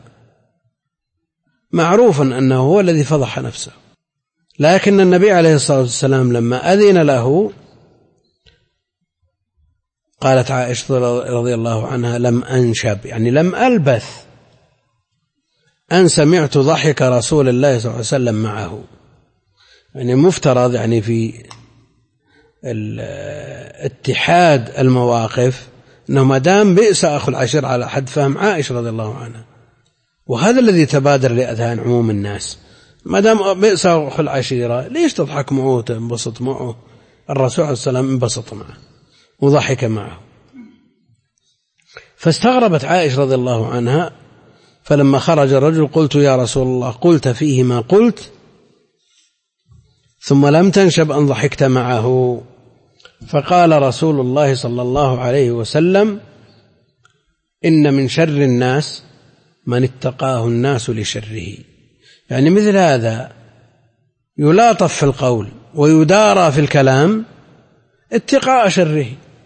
معروف أنه هو الذي فضح نفسه. لكن النبي عليه الصلاة والسلام لما أذن له قالت عائشة رضي الله عنها لم أنشب يعني لم ألبث أن سمعت ضحك رسول الله صلى الله عليه وسلم معه. يعني مفترض يعني في اتحاد المواقف أنه ما دام بئس أخو العشيرة على حد فهم عائشة رضي الله عنها، وهذا الذي تبادر لأذهان عموم الناس، ما دام بئس أخو العشيرة ليش تضحك معه وتنبسط معه؟ الرسول عليه السلام انبسط معه وضحك معه. فاستغربت عائشة رضي الله عنها، فلما خرج الرجل قلت يا رسول الله قلت فيه ما قلت ثم لم تنشب أن ضحكت معه؟ فقال رسول الله صلى الله عليه وسلم إن من شر الناس من اتقاه الناس لشره. يعني مثل هذا يلاطف في القول ويدارى في الكلام اتقاء شره.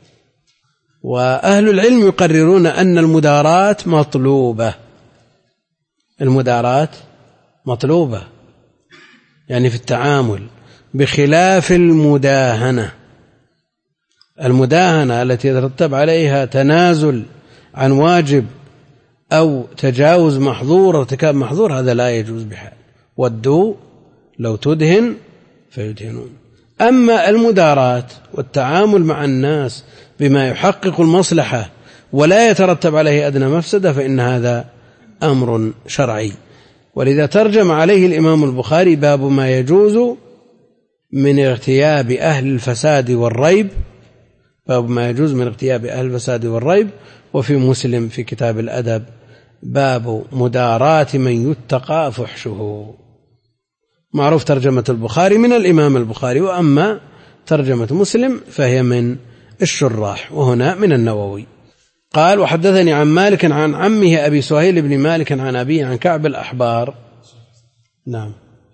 وأهل العلم يقررون أن المداراة مطلوبة، المداراة مطلوبة يعني في التعامل، بخلاف المداهنة. المداهنة التي يترتب عليها تنازل عن واجب أو تجاوز محظور ارتكاب محظور هذا لا يجوز بحال. ودوا لو تدهن فيدهنون. أما المداراة والتعامل مع الناس بما يحقق المصلحة ولا يترتب عليه أدنى مفسدة فإن هذا أمر شرعي. ولذا ترجم عليه الإمام البخاري باب ما يجوز من اغتياب أهل الفساد والريب، باب ما يجوز من اغتياب أهل الفساد والريب. وفي مسلم في كتاب الأدب باب مداراة من يتقى فحشه. معروف ترجمة البخاري من الإمام البخاري، وأما ترجمة مسلم فهي من الشراح، وهنا من النووي. قال وحدثني عن مالك عن عمه أبي سهيل بن مالك عن أبيه عن كعب الأحبار. نعم،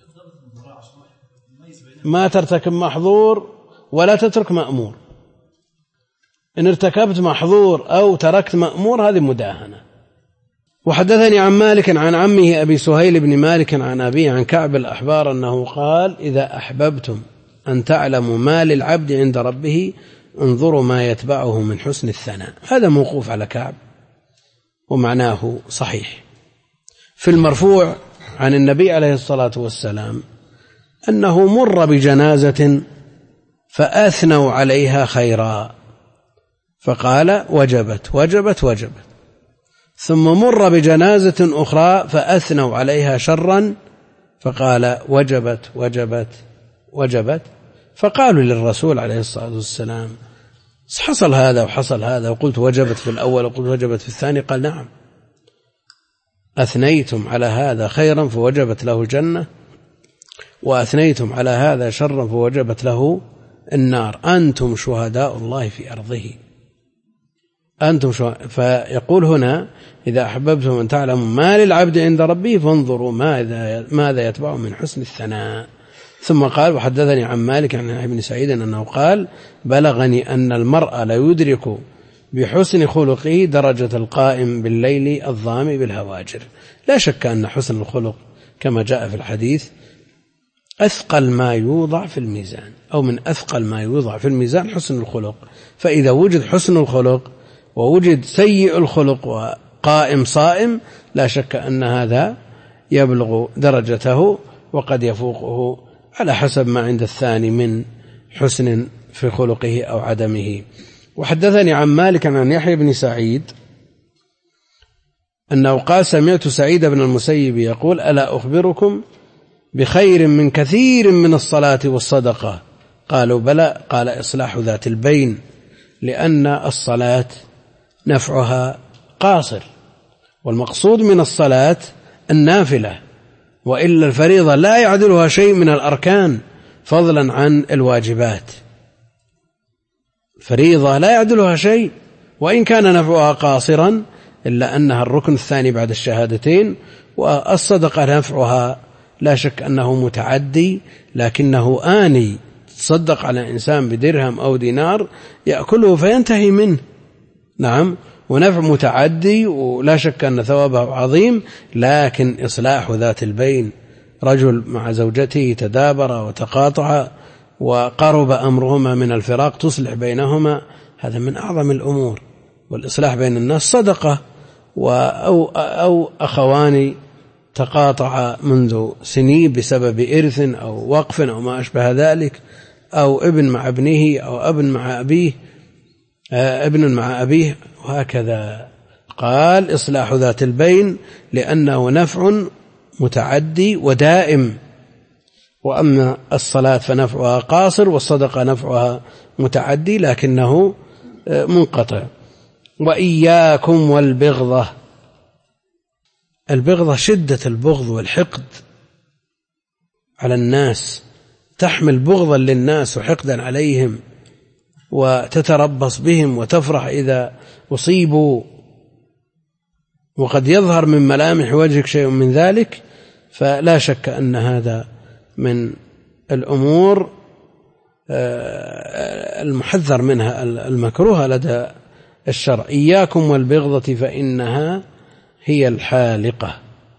ما ترتكب محظور ولا تترك مأمور. إن ارتكبت محظور أو تركت مأمور هذه مداهنة. وحدثني عن مالك عن عمه أبي سهيل بن مالك عن أبيه عن كعب الأحبار أنه قال إذا أحببتم أن تعلموا ما للعبد عند ربه انظروا ما يتبعه من حسن الثناء. هذا موقوف على كعب ومعناه صحيح. في المرفوع عن النبي عليه الصلاة والسلام أنه مر بجنازة فأثنوا عليها خيرا فقال وجبت وجبت وجبت، ثم مر بجنازة أخرى فأثنوا عليها شرا فقال وجبت وجبت وجبت. فقالوا للرسول عليه الصلاة والسلام حصل هذا وحصل هذا وقلت وجبت في الأول وقلت وجبت في الثاني. قال نعم، أثنيتم على هذا خيرا فوجبت له الجنة، وأثنيتم على هذا شرا فوجبت له النار، أنتم شهداء الله في أرضه. أنتم فيقول هنا إذا أحببتم أن تعلموا ما للعبد عند ربه فانظروا ماذا يتبع من حسن الثناء. ثم قال وحدثني عن مالك عن ابن سعيد أنه قال بلغني أن المرء لا يدرك بحسن خلقه درجة القائم بالليل الظامي بالهواجر. لا شك أن حسن الخلق كما جاء في الحديث أثقل ما يوضع في الميزان، أو من أثقل ما يوضع في الميزان حسن الخلق. فإذا وجد حسن الخلق ووجد سيء الخلق وقائم صائم لا شك أن هذا يبلغ درجته وقد يفوقه على حسب ما عند الثاني من حسن في خلقه أو عدمه. وحدثني عن مالك عن يحيى بن سعيد أنه قال سمعت سعيد بن المسيب يقول ألا أخبركم بخير من كثير من الصلاة والصدقة؟ قالوا بلى. قال إصلاح ذات البين، لأن الصلاة نفعها قاصر، والمقصود من الصلاة النافلة، وإلا الفريضة لا يعدلها شيء من الأركان فضلا عن الواجبات. فريضة لا يعدلها شيء وإن كان نفعها قاصرا، إلا أنها الركن الثاني بعد الشهادتين. والصدقة نفعها لا شك أنه متعدي، لكنه آني. تصدق على إنسان بدرهم أو دينار يأكله فينتهي منه، نعم، ونفع متعدي ولا شك أن ثوابه عظيم. لكن إصلاح ذات البين، رجل مع زوجته تدابر وتقاطع وقرب أمرهما من الفراق تصلح بينهما، هذا من أعظم الأمور. والإصلاح بين الناس صدقة، أو أخوان تقاطع منذ سنين بسبب إرث أو وقف أو ما أشبه ذلك، أو ابن مع ابنه، أو ابن مع أبيه، ابن مع أبيه، وهكذا. قال إصلاح ذات البين لأنه نفع متعدي ودائم، وأما الصلاة فنفعها قاصر، والصدقة نفعها متعدي لكنه منقطع. وإياكم والبغضة. البغضة شدة البغض والحقد على الناس، تحمل بغضا للناس وحقدا عليهم، وتتربص بهم وتفرح إذا أصيبوا، وقد يظهر من ملامح وجهك شيء من ذلك. فلا شك أن هذا من الأمور المحذر منها، المكروهة لدى الشرع. إياكم والبغضة فإنها هي الحالقة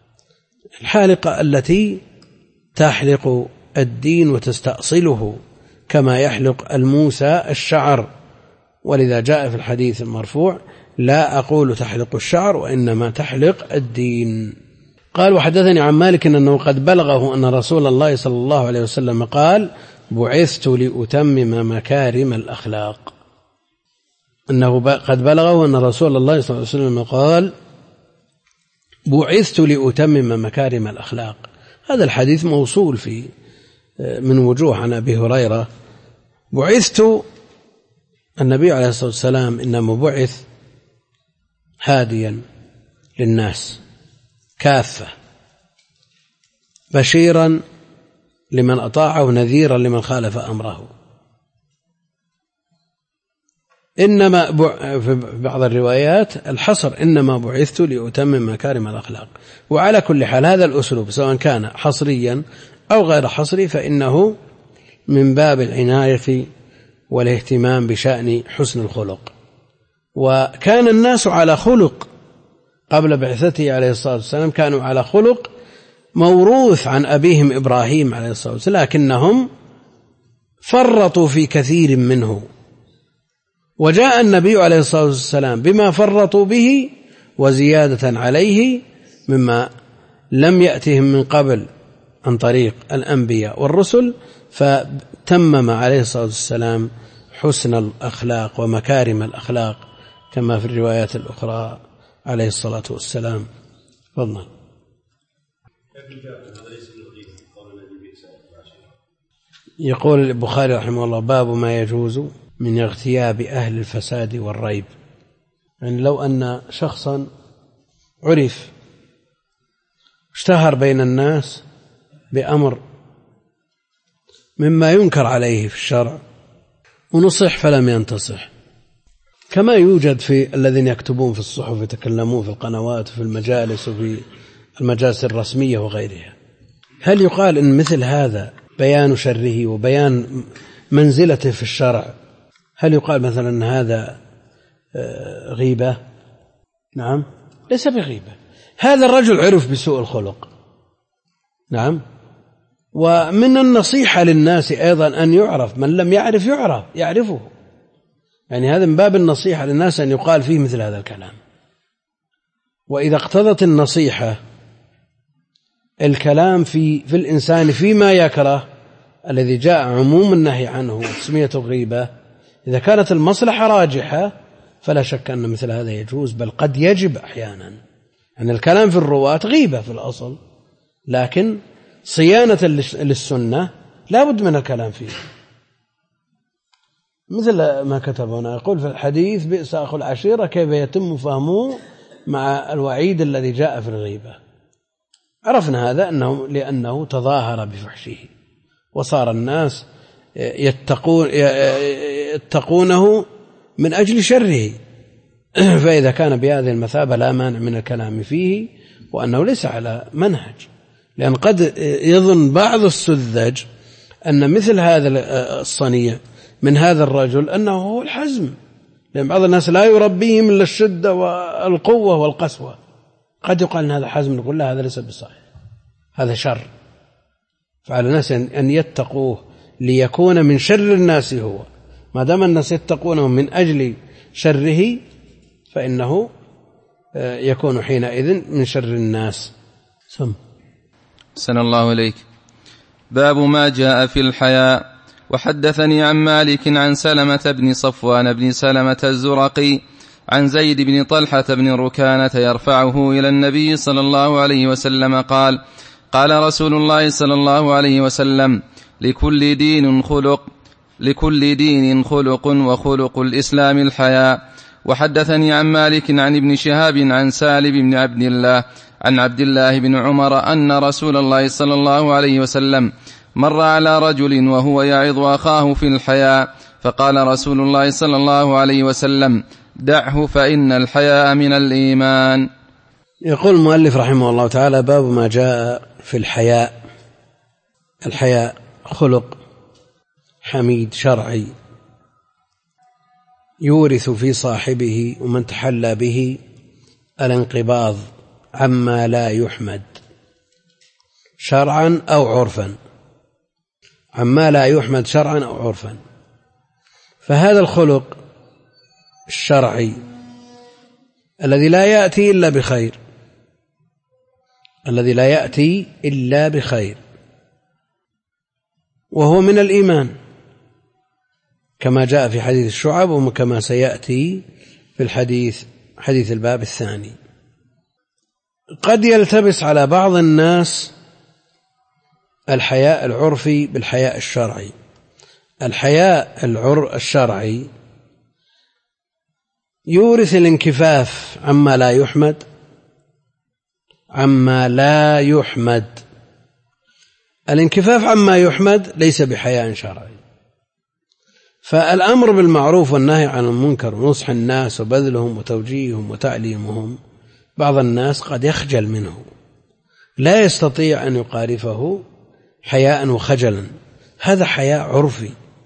التي تحلق الدين وتستأصله كما يحلق الموسى الشعر. ولذا جاء في الحديث المرفوع: لا أقول تحلق الشعر وإنما تحلق الدين. قال: وحدثني عن مالك أنه قد بلغه أن رسول الله صلى الله عليه وسلم قال: بعثت لأتمم مكارم الأخلاق. أنه قد بلغه أن رسول الله صلى الله عليه وسلم قال: بعثت لأتمم مكارم الأخلاق. هذا الحديث موصول في من وجوه عن أبي هريرة. بعثت، النبي عليه الصلاة والسلام إنما بعث هاديا للناس كافة، بشيرا لمن أطاعه، نذيرا لمن خالف أمره. إنما في بعض الروايات الحصر: إنما بعثت لأتمم مكارم الأخلاق. وعلى كل حال هذا الأسلوب سواء كان حصريا أو غير حصري فإنه من باب العناية والاهتمام بشأن حسن الخلق. وكان الناس على خلق قبل بعثته عليه الصلاة والسلام، كانوا على خلق موروث عن أبيهم إبراهيم عليه الصلاة والسلام، لكنهم فرطوا في كثير منه، وجاء النبي عليه الصلاة والسلام بما فرطوا به وزيادة عليه مما لم يأتهم من قبل عن طريق الأنبياء والرسل، فتمم عليه الصلاة والسلام حسن الأخلاق ومكارم الأخلاق كما في الروايات الأخرى عليه الصلاة والسلام. فضلا. يقول البخاري رحمه الله: باب ما يجوز من اغتياب أهل الفساد والريب. يعني لو أن شخصا عرف اشتهر بين الناس بأمر مما ينكر عليه في الشرع ونصح فلم ينتصح، كما يوجد في الذين يكتبون في الصحف ويتكلمون في القنوات وفي المجالس وفي المجالس الرسمية وغيرها، هل يقال إن مثل هذا بيان شره وبيان منزلته في الشرع؟ هل يقال مثلا أن هذا غيبة؟ نعم، ليس بغيبة. هذا الرجل عرف بسوء الخلق، نعم. ومن النصيحة للناس أيضا أن يعرف، من لم يعرف يعرفه، يعني هذا من باب النصيحة للناس أن يقال فيه مثل هذا الكلام. وإذا اقتضت النصيحة الكلام في الإنسان فيما يكره الذي جاء عموم النهي عنه وتسميته غيبة، إذا كانت المصلحة راجحة فلا شك أن مثل هذا يجوز، بل قد يجب أحيانا. يعني الكلام في الرواة غيبة في الأصل، لكن صيانة للسنة لا بد من الكلام فيه، مثل ما كتب هنا يقول في الحديث: بئس أخو العشيرة كيف يتم فهمه مع الوعيد الذي جاء في الغيبة. عرفنا هذا لأنه تظاهر بفحشه وصار الناس يتقونه من أجل شره، فإذا كان بهذه المثابة لا مانع من الكلام فيه، وأنه ليس على منهج. لأن قد يظن بعض السذج أن مثل هذا الصنيع من هذا الرجل أنه هو الحزم، لأن بعض الناس لا يربيهم إلا الشدة والقوة والقسوة. قد يقال أن هذا حزم، نقول لا، هذا ليس بصحيح، هذا شر. فعلى الناس أن يتقوه ليكون من شر الناس هو، ما دام الناس يتقونه من أجل شره فإنه يكون حينئذ من شر الناس. سن الله إليك. باب ما جاء في الحياء. وحدثني عن مالك عن سلمة بن صفوان بن سلمة الزرقي عن زيد بن طلحة بن ركانة يرفعه إلى النبي صلى الله عليه وسلم قال: قال رسول الله صلى الله عليه وسلم: لكل دين خلق وخلق الإسلام الحياء. وحدثني عن مالك عن ابن شهاب عن سالم بن عبد الله عن عبد الله بن عمر أن رسول الله صلى الله عليه وسلم مر على رجل وهو يعظ أخاه في الحياء، فقال رسول الله صلى الله عليه وسلم: دعه فإن الحياء من الإيمان. يقول المؤلف رحمه الله تعالى: باب ما جاء في الحياء. الحياء خلق حميد شرعي يورث في صاحبه ومن تحلى به الانقباض عما لا يحمد شرعا أو عرفا، عما لا يحمد شرعا أو عرفا. فهذا الخلق الشرعي الذي لا يأتي إلا بخير، الذي لا يأتي إلا بخير، وهو من الإيمان كما جاء في حديث الشعب وكما سيأتي في حديث الباب الثاني. قد يلتبس على بعض الناس الحياء العرفي بالحياء الشرعي. الحياء الشرعي يورث الانكفاف عما لا يحمد، عما لا يحمد. الانكفاف عما يحمد ليس بحياء شرعي. فالأمر بالمعروف والنهي عن المنكر ونصح الناس وبذلهم وتوجيههم وتعليمهم بعض الناس قد يخجل منه، لا يستطيع أن يقارفه حياء وخجلا، هذا حياء عرفي،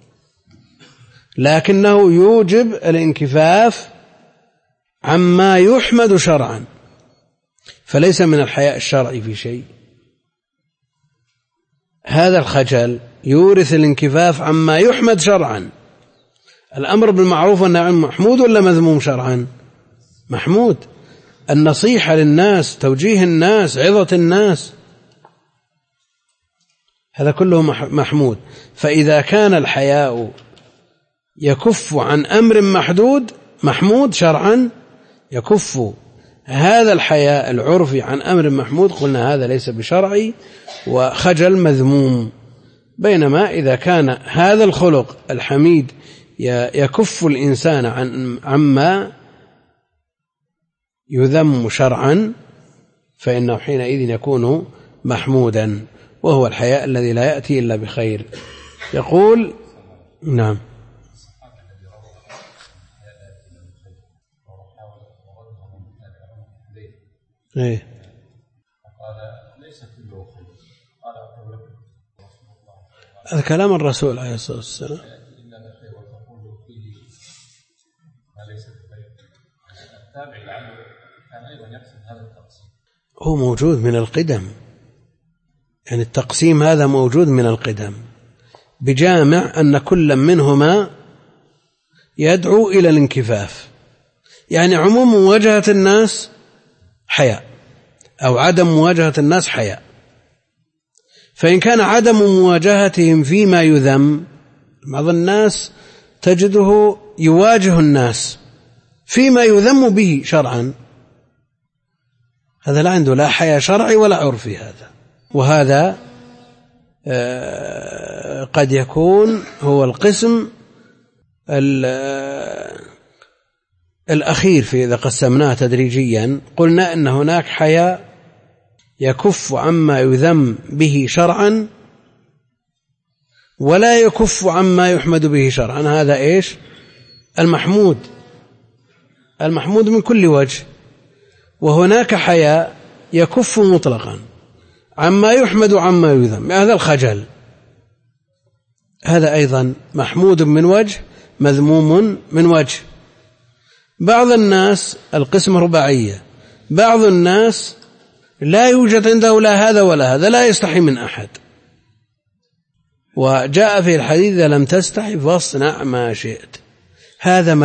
لكنه يوجب الانكفاف عما يحمد شرعا، فليس من الحياء الشرعي في شيء. هذا الخجل يورث الانكفاف عما يحمد شرعا. الأمر بالمعروف والنهي عن المنكر محمود ولا مذموم شرعا؟ محمود. النصيحة للناس، توجيه الناس، عظة الناس، هذا كله محمود. فإذا كان الحياء يكف عن أمر محدود محمود شرعا، يكف هذا الحياء العرفي عن أمر محمود، قلنا هذا ليس بشرعي وخجل مذموم. بينما إذا كان هذا الخلق الحميد يكف الإنسان عما يذم شرعا فإنه حينئذ يكون محمودا، وهو الحياء الذي لا يأتي إلا بخير. يقول: نعم. إيه؟ هذا كلام الرسول عليه الصلاة والسلام. هو موجود من القدم، يعني التقسيم هذا موجود من القدم، بجامع أن كل منهما يدعو إلى الانكفاف. يعني عموم مواجهة الناس حياء، أو عدم مواجهة الناس حياء. فإن كان عدم مواجهتهم فيما يذم، بعض الناس تجده يواجه الناس فيما يذم به شرعا، هذا لا عنده لا حياء شرعي ولا عرفي هذا. وهذا قد يكون هو القسم الأخير إذا قسمناه تدريجيا. قلنا أن هناك حياء يكف عما يذم به شرعا ولا يكف عما يحمد به شرعا، هذا إيش؟ المحمود من كل وجه. وهناك حياء يكف مطلقا عما يحمد وعما يذم، هذا الخجل، هذا أيضا محمود من وجه مذموم من وجه. بعض الناس القسم رباعية، بعض الناس لا يوجد عنده لا هذا ولا هذا، لا يستحي من أحد، وجاء في الحديث إذا لم تستحي فاصنع ما شئت. هذا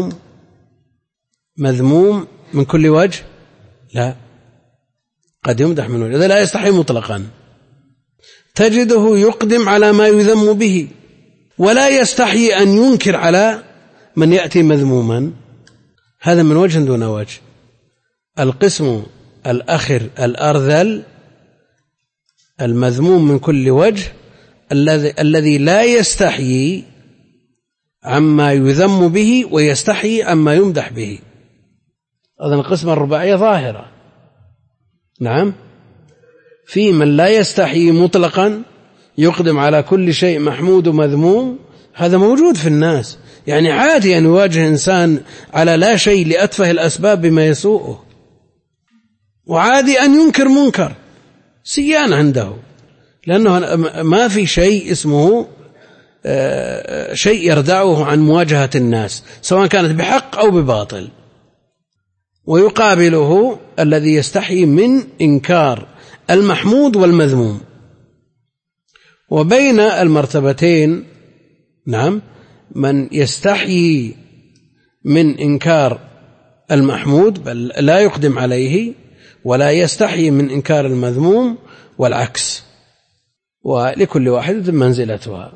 مذموم من كل وجه؟ لا، قد يمدح من وجه. إذا لا يستحي مطلقا تجده يقدم على ما يذم به، ولا يستحي أن ينكر على من يأتي مذموما. هذا من وجه دون وجه. القسم الأخر الأرذل المذموم من كل وجه الذي لا يستحيي عما يذم به ويستحيي عما يمدح به. أيضا القسمة الرباعية ظاهرة. نعم، في من لا يستحيي مطلقا يقدم على كل شيء محمود ومذموم، هذا موجود في الناس. يعني عادي أن يواجه إنسان على لا شيء لأتفه الأسباب بما يسوءه، وعادي أن ينكر منكر سيان عنده، لأنه ما في شيء اسمه شيء يردعه عن مواجهة الناس سواء كانت بحق أو بباطل. ويقابله الذي يستحي من إنكار المحمود والمذموم. وبين المرتبتين نعم من يستحي من إنكار المحمود بل لا يقدم عليه، ولا يستحي من إنكار المذموم، والعكس، ولكل واحدة منزلتها.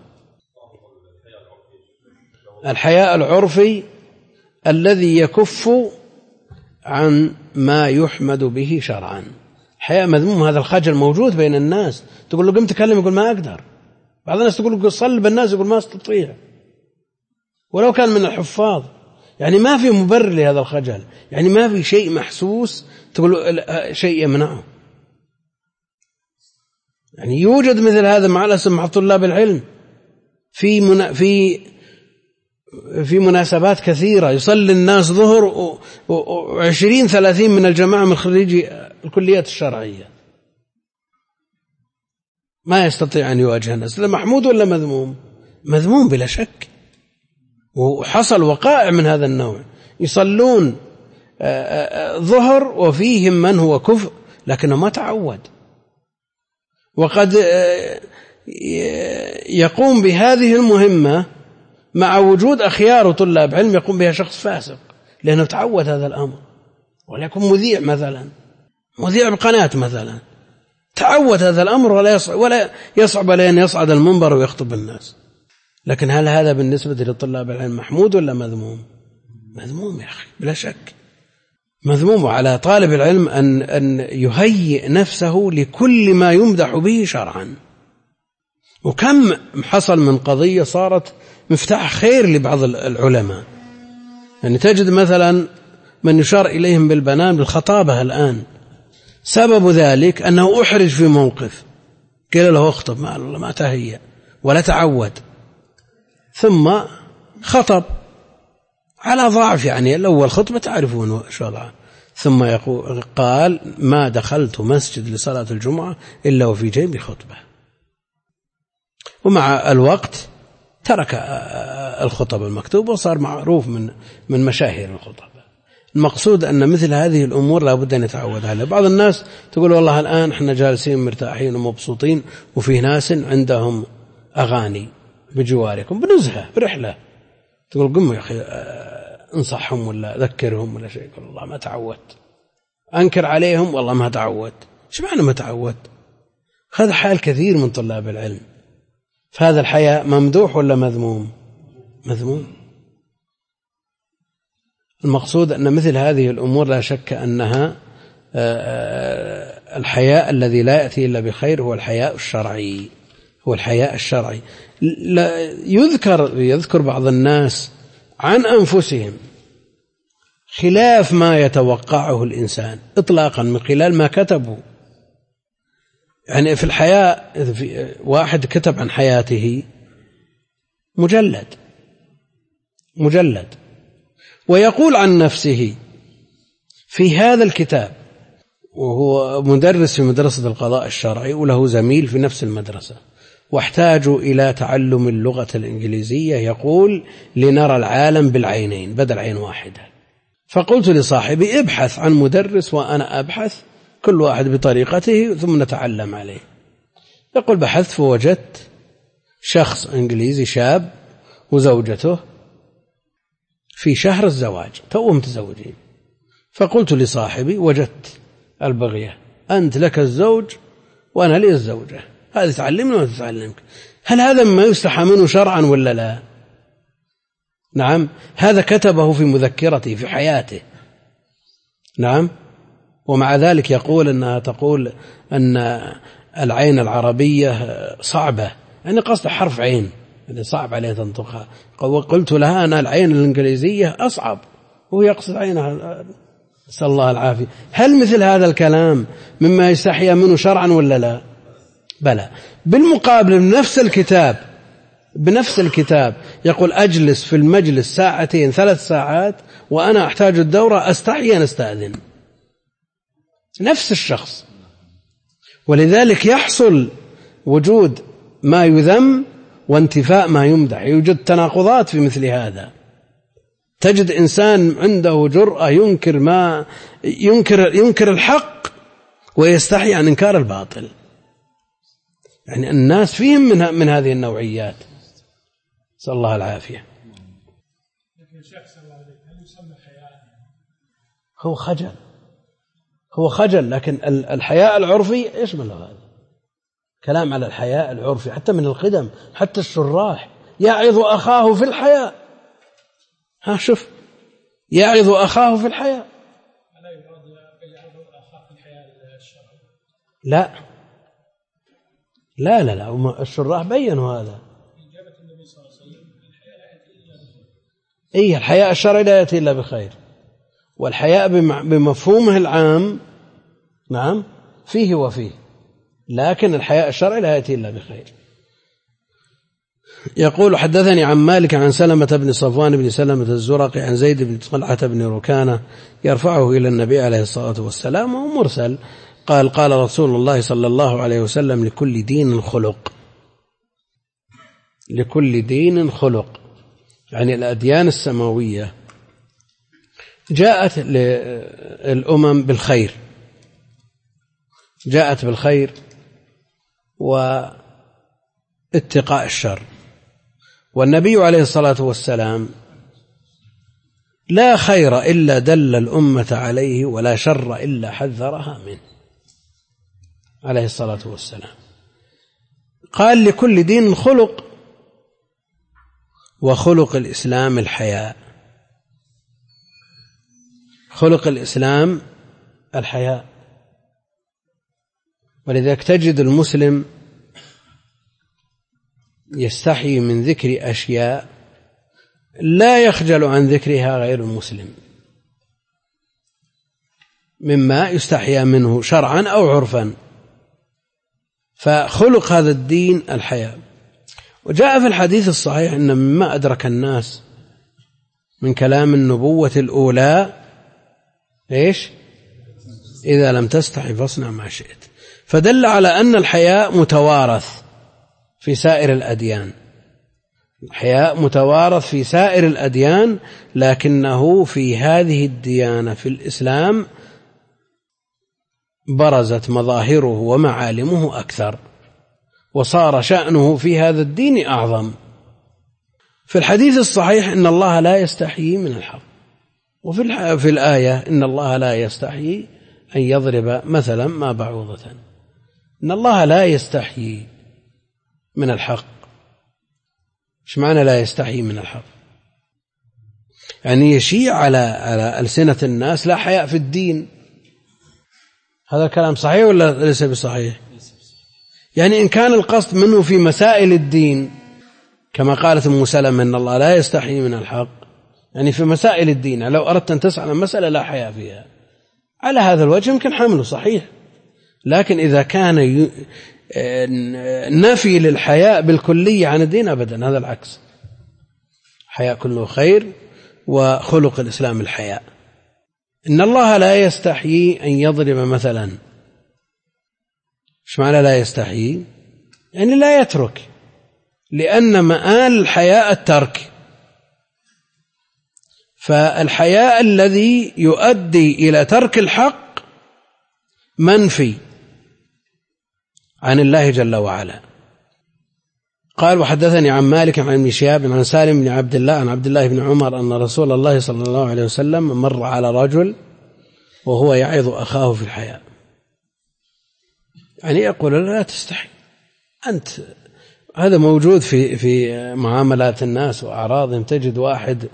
الحياء العرفي الذي يكف عن ما يحمد به شرعا. حياء مذموم، هذا الخجل موجود بين الناس. تقول له قم تكلم يقول ما أقدر. بعض الناس تقول له صل بالناس يقول ما استطيع، ولو كان من الحفاظ. يعني ما في مبرر لهذا الخجل، يعني ما في شيء محسوس تقول له شيء يمنعه. يعني يوجد مثل هذا مع الأسف مع طلاب العلم في مناسبات كثيرة يصلي الناس ظهر 20-30 من الجماعة من خريجي الكليات الشرعية، ما يستطيع أن يواجه الناس. محمود ولا مذموم؟ مذموم بلا شك. وحصل وقائع من هذا النوع، يصلون ظهر وفيهم من هو كفء لكنه ما تعود، وقد يقوم بهذه المهمة مع وجود أخيار وطلاب علم يقوم بها شخص فاسق لأنه تعود هذا الأمر. وليكن مذيع مثلا، مذيع بقناة مثلا، تعود هذا الأمر ولا يصعب عليه أن يصعد المنبر ويخطب الناس. لكن هل هذا بالنسبة لطلاب العلم محمود ولا مذموم؟ مذموم يا أخي بلا شك، مذموم. على طالب العلم أن يهيئ نفسه لكل ما يمدح به شرعا. وكم حصل من قضية صارت مفتاح خير لبعض العلماء. يعني تجد مثلا من يشار إليهم بالبنان بالخطابة الآن، سبب ذلك أنه أحرج في موقف قيل له اخطب، ما تهيأ ولا تعود، ثم خطب على ضعف. يعني الأول خطبة تعرفون شرعا، ثم قال ما دخلت مسجد لصلاة الجمعة إلا وفي جيبي خطبة. ومع الوقت ترك الخطب المكتوبة وصار معروف من مشاهير الخطبة. المقصود أن مثل هذه الأمور لا بد أن يتعود عليها. بعض الناس تقول والله الآن احنا جالسين مرتاحين ومبسوطين وفي ناس عندهم أغاني بجواركم بنزهة برحلة، تقول قم يا أخي انصحهم ولا ذكرهم ولا شيء، يقول الله ما تعودت. أنكر عليهم والله ما تعودت. ايش معنى ما تعودت؟ هذا حال كثير من طلاب العلم. فهذا الحياء ممدوح ولا مذموم؟ مذموم. المقصود أن مثل هذه الأمور لا شك أنها الحياء الذي لا يأتي إلا بخير هو الحياء الشرعي، هو الحياء الشرعي. يذكر بعض الناس عن أنفسهم خلاف ما يتوقعه الإنسان إطلاقا من خلال ما كتبوا. يعني في الحياء واحد كتب عن حياته مجلد ويقول عن نفسه في هذا الكتاب، وهو مدرس في مدرسة القضاء الشرعي وله زميل في نفس المدرسة، واحتاجوا إلى تعلم اللغة الإنجليزية، يقول لنرى العالم بالعينين بدل عين واحدة. فقلت لصاحبي ابحث عن مدرس وأنا أبحث، كل واحد بطريقته ثم نتعلم عليه. يقول بحثت فوجدت شخص إنجليزي شاب وزوجته في شهر الزواج، توهم متزوجين، فقلت لصاحبي وجدت البغية، أنت لك الزوج وأنا لي الزوجة، هذا تعلمني وأنت تعلمك. هل هذا ما يستحى منه شرعا ولا لا؟ نعم، هذا كتبه في مذكرته في حياته. نعم، ومع ذلك يقول أنها تقول أن العين العربية صعبة، يعني قصد حرف عين يعني صعب عليه تنطقها. وقلت لها أنا العين الإنجليزية أصعب، وهو يقصد عينها، نسأل الله العافية. هل مثل هذا الكلام مما يستحيا منه شرعا ولا لا؟ بلى. بالمقابل بنفس الكتاب يقول أجلس في المجلس 2 3 ساعات وأنا أحتاج الدورة، أستحي أن أستأذن. نفس الشخص. ولذلك يحصل وجود ما يذم وانتفاء ما يمدح، يوجد تناقضات في مثل هذا. تجد إنسان عنده جرأة ينكر الحق ويستحي عن إنكار الباطل. يعني الناس فيهم من هذه النوعيات، نسأل الله العافية. هو خجل، لكن الحياء العرفي يشمل هذا. كلام على الحياء العرفي حتى من القدم، حتى الشراح يعظ أخاه في الحياء. شوف، يعظ أخاه في الحياء. ألا يراد يعظ أخاه في الحياء الشرعي؟ لا، الشراح بينوا هذا. إجابة النبي صلى الله عليه وسلم الحياء لا يأتي إلا بخير. الحياء الشرعي لا يأتي إلا بخير، والحياء بمفهومه العام نعم فيه وفيه، لكن الحياء الشرعي لا يأتي إلا بخير. يقول حدثني عن مالك عن سلمة بن صفوان بن سلمة الزرقي عن زيد بن طلحة بن ركانة يرفعه إلى النبي عليه الصلاة والسلام وهو مرسل، قال رسول الله صلى الله عليه وسلم لكل دين خلق، يعني الأديان السماوية جاءت للأمم بالخير، جاءت بالخير واتقاء الشر، والنبي عليه الصلاة والسلام لا خير إلا دل الأمة عليه ولا شر إلا حذرها منه عليه الصلاة والسلام. قال لكل دين خلق، وخلق الإسلام الحياء، خلق الإسلام الحياء. ولذلك تجد المسلم يستحي من ذكر أشياء لا يخجل عن ذكرها غير المسلم، مما يستحيا منه شرعا أو عرفا. فخلق هذا الدين الحياء. وجاء في الحديث الصحيح أن مما أدرك الناس من كلام النبوة الأولى إذا لم تستحي فاصنع ما شئت. فدل على أن الحياء متوارث في سائر الأديان، الحياء متوارث في سائر الأديان، لكنه في هذه الديانة في الإسلام برزت مظاهره ومعالمه أكثر، وصار شأنه في هذا الدين أعظم. في الحديث الصحيح إن الله لا يستحيي من الحق، وفي الآية إن الله لا يستحيي أن يضرب مثلا ما بعوضة. إن الله لا يستحيي من الحق. إيش معنى لا يستحيي من الحق؟ يعني يشيع على ألسنة الناس لا حياء في الدين. هذا الكلام صحيح ولا ليس بصحيح؟ يعني إن كان القصد منه في مسائل الدين كما قالت أم سلمة إن الله لا يستحيي من الحق، يعني في مسائل الدين لو أردت أن تسأل عن مسألة لا حياء فيها، على هذا الوجه يمكن حمله صحيح. لكن إذا كان نفي للحياء بالكلية عن الدين أبدا، هذا العكس. حياء كله خير، وخلق الإسلام الحياء. إن الله لا يستحيي أن يضرب مثلا. إيش معنى لا يستحيي؟ يعني لا يترك، لأن مآل الحياء الترك. فالحياء الذي يؤدي إلى ترك الحق منفي عن الله جل وعلا. قال وحدثني عن مالك عن ابن شهاب عن سالم بن عبد الله عن عبد الله بن عمر أن رسول الله صلى الله عليه وسلم مر على رجل وهو يعظ أخاه في الحياء، يعني يقول لا تستحي أنت. هذا موجود في معاملات الناس وأعراضهم. تجد واحد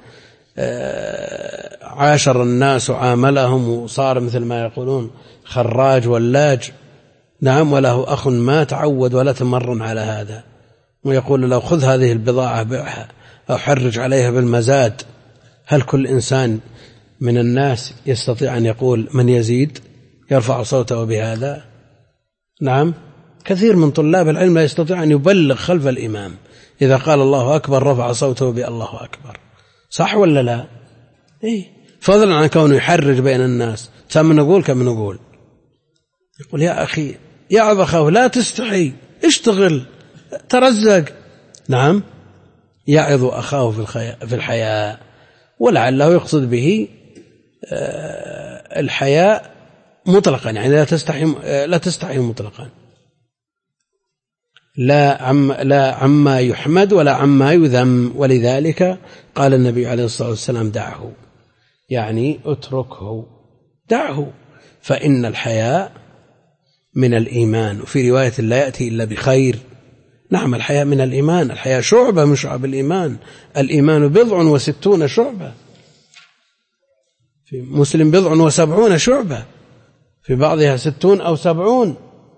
عاشر الناس وعاملهم وصار مثل ما يقولون خراج ولاج، نعم، وله أخ ما تعود ولا تمرن على هذا، ويقول له خذ هذه البضاعة بيعها أو حرج عليها بالمزاد. هل كل إنسان من الناس يستطيع أن يقول من يزيد يرفع صوته بهذا؟ نعم، كثير من طلاب العلم لا يستطيع أن يبلغ خلف الإمام، إذا قال الله أكبر رفع صوته بالله أكبر، صح ولا لا؟ إيه، فضلا عن كونه يحرج بين الناس. كم نقول يقول يا أخي يا أبا أخاه لا تستحي، اشتغل ترزق. نعم، يعظ أخاه في الحياء، ولعله يقصد به الحياء مطلقا، يعني لا تستحي مطلقا، لا عما يحمد ولا عما يذم. ولذلك قال النبي عليه الصلاة والسلام دعه، يعني اتركه، دعه، فإن الحياء من الإيمان، وفي رواية لا يأتي إلا بخير. نعم، الحياء من الإيمان، الحياء شعبة من شعب الإيمان، الإيمان 60 شعبة، في مسلم 70 شعبة، في بعضها 60 أو 70،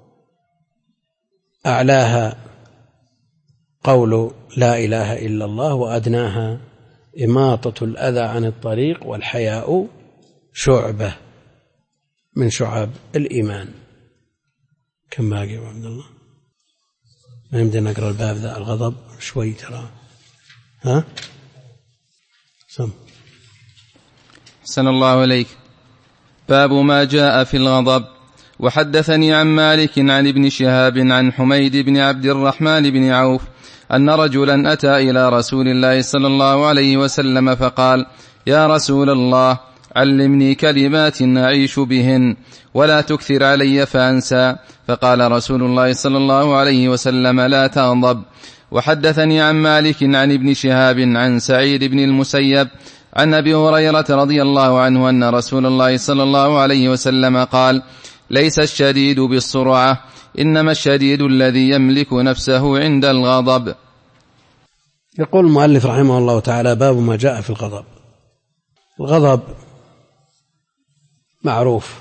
أعلاها قول لا إله إلا الله، وأدناها إماطة الأذى عن الطريق، والحياء شعبة من شعب الإيمان. كم باقي يا عبد الله؟ ما يمدي نقرأ الباب ذا، الغضب شوي ترى. ها سم. أحسن الله إليك. باب ما جاء في الغضب. وحدثني عن مالك عن ابن شهاب عن حميد بن عبد الرحمن بن عوف أن رجلا أتى إلى رسول الله صلى الله عليه وسلم فقال: يا رسول الله، علمني كلمات أعيش بهن ولا تكثر علي فأنسى. فقال رسول الله صلى الله عليه وسلم: لا تغضب. وحدثني عن مالك عن ابن شهاب عن سعيد بن المسيب عن أبي هريرة رضي الله عنه أن رسول الله صلى الله عليه وسلم قال: ليس الشديد بالسرعة، إنما الشديد الذي يملك نفسه عند الغضب. يقول المؤلف رحمه الله تعالى: باب ما جاء في الغضب. الغضب معروف،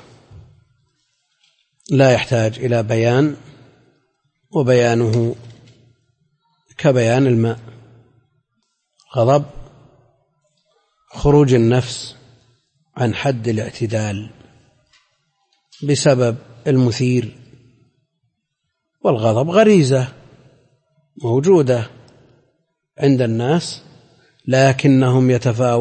لا يحتاج إلى بيان، وبيانه كبيان الماء. غضب خروج النفس عن حد الاعتدال بسبب المثير، والغضب غريزة موجودة عند الناس لكنهم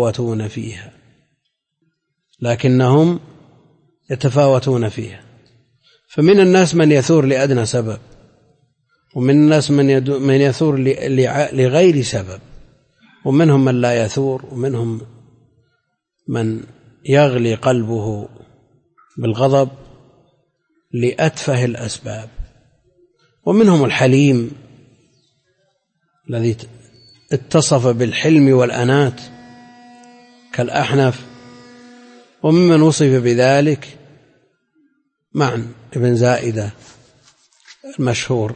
يتفاوتون فيها. فمن الناس من يثور لأدنى سبب، ومن الناس من يثور لغير سبب، ومنهم من لا يثور، ومنهم من يغلي قلبه بالغضب لأتفه الأسباب، ومنهم الحليم الذي اتصف بالحلم والأنات كالأحنف، وممن وصف بذلك معن ابن زائدة المشهور.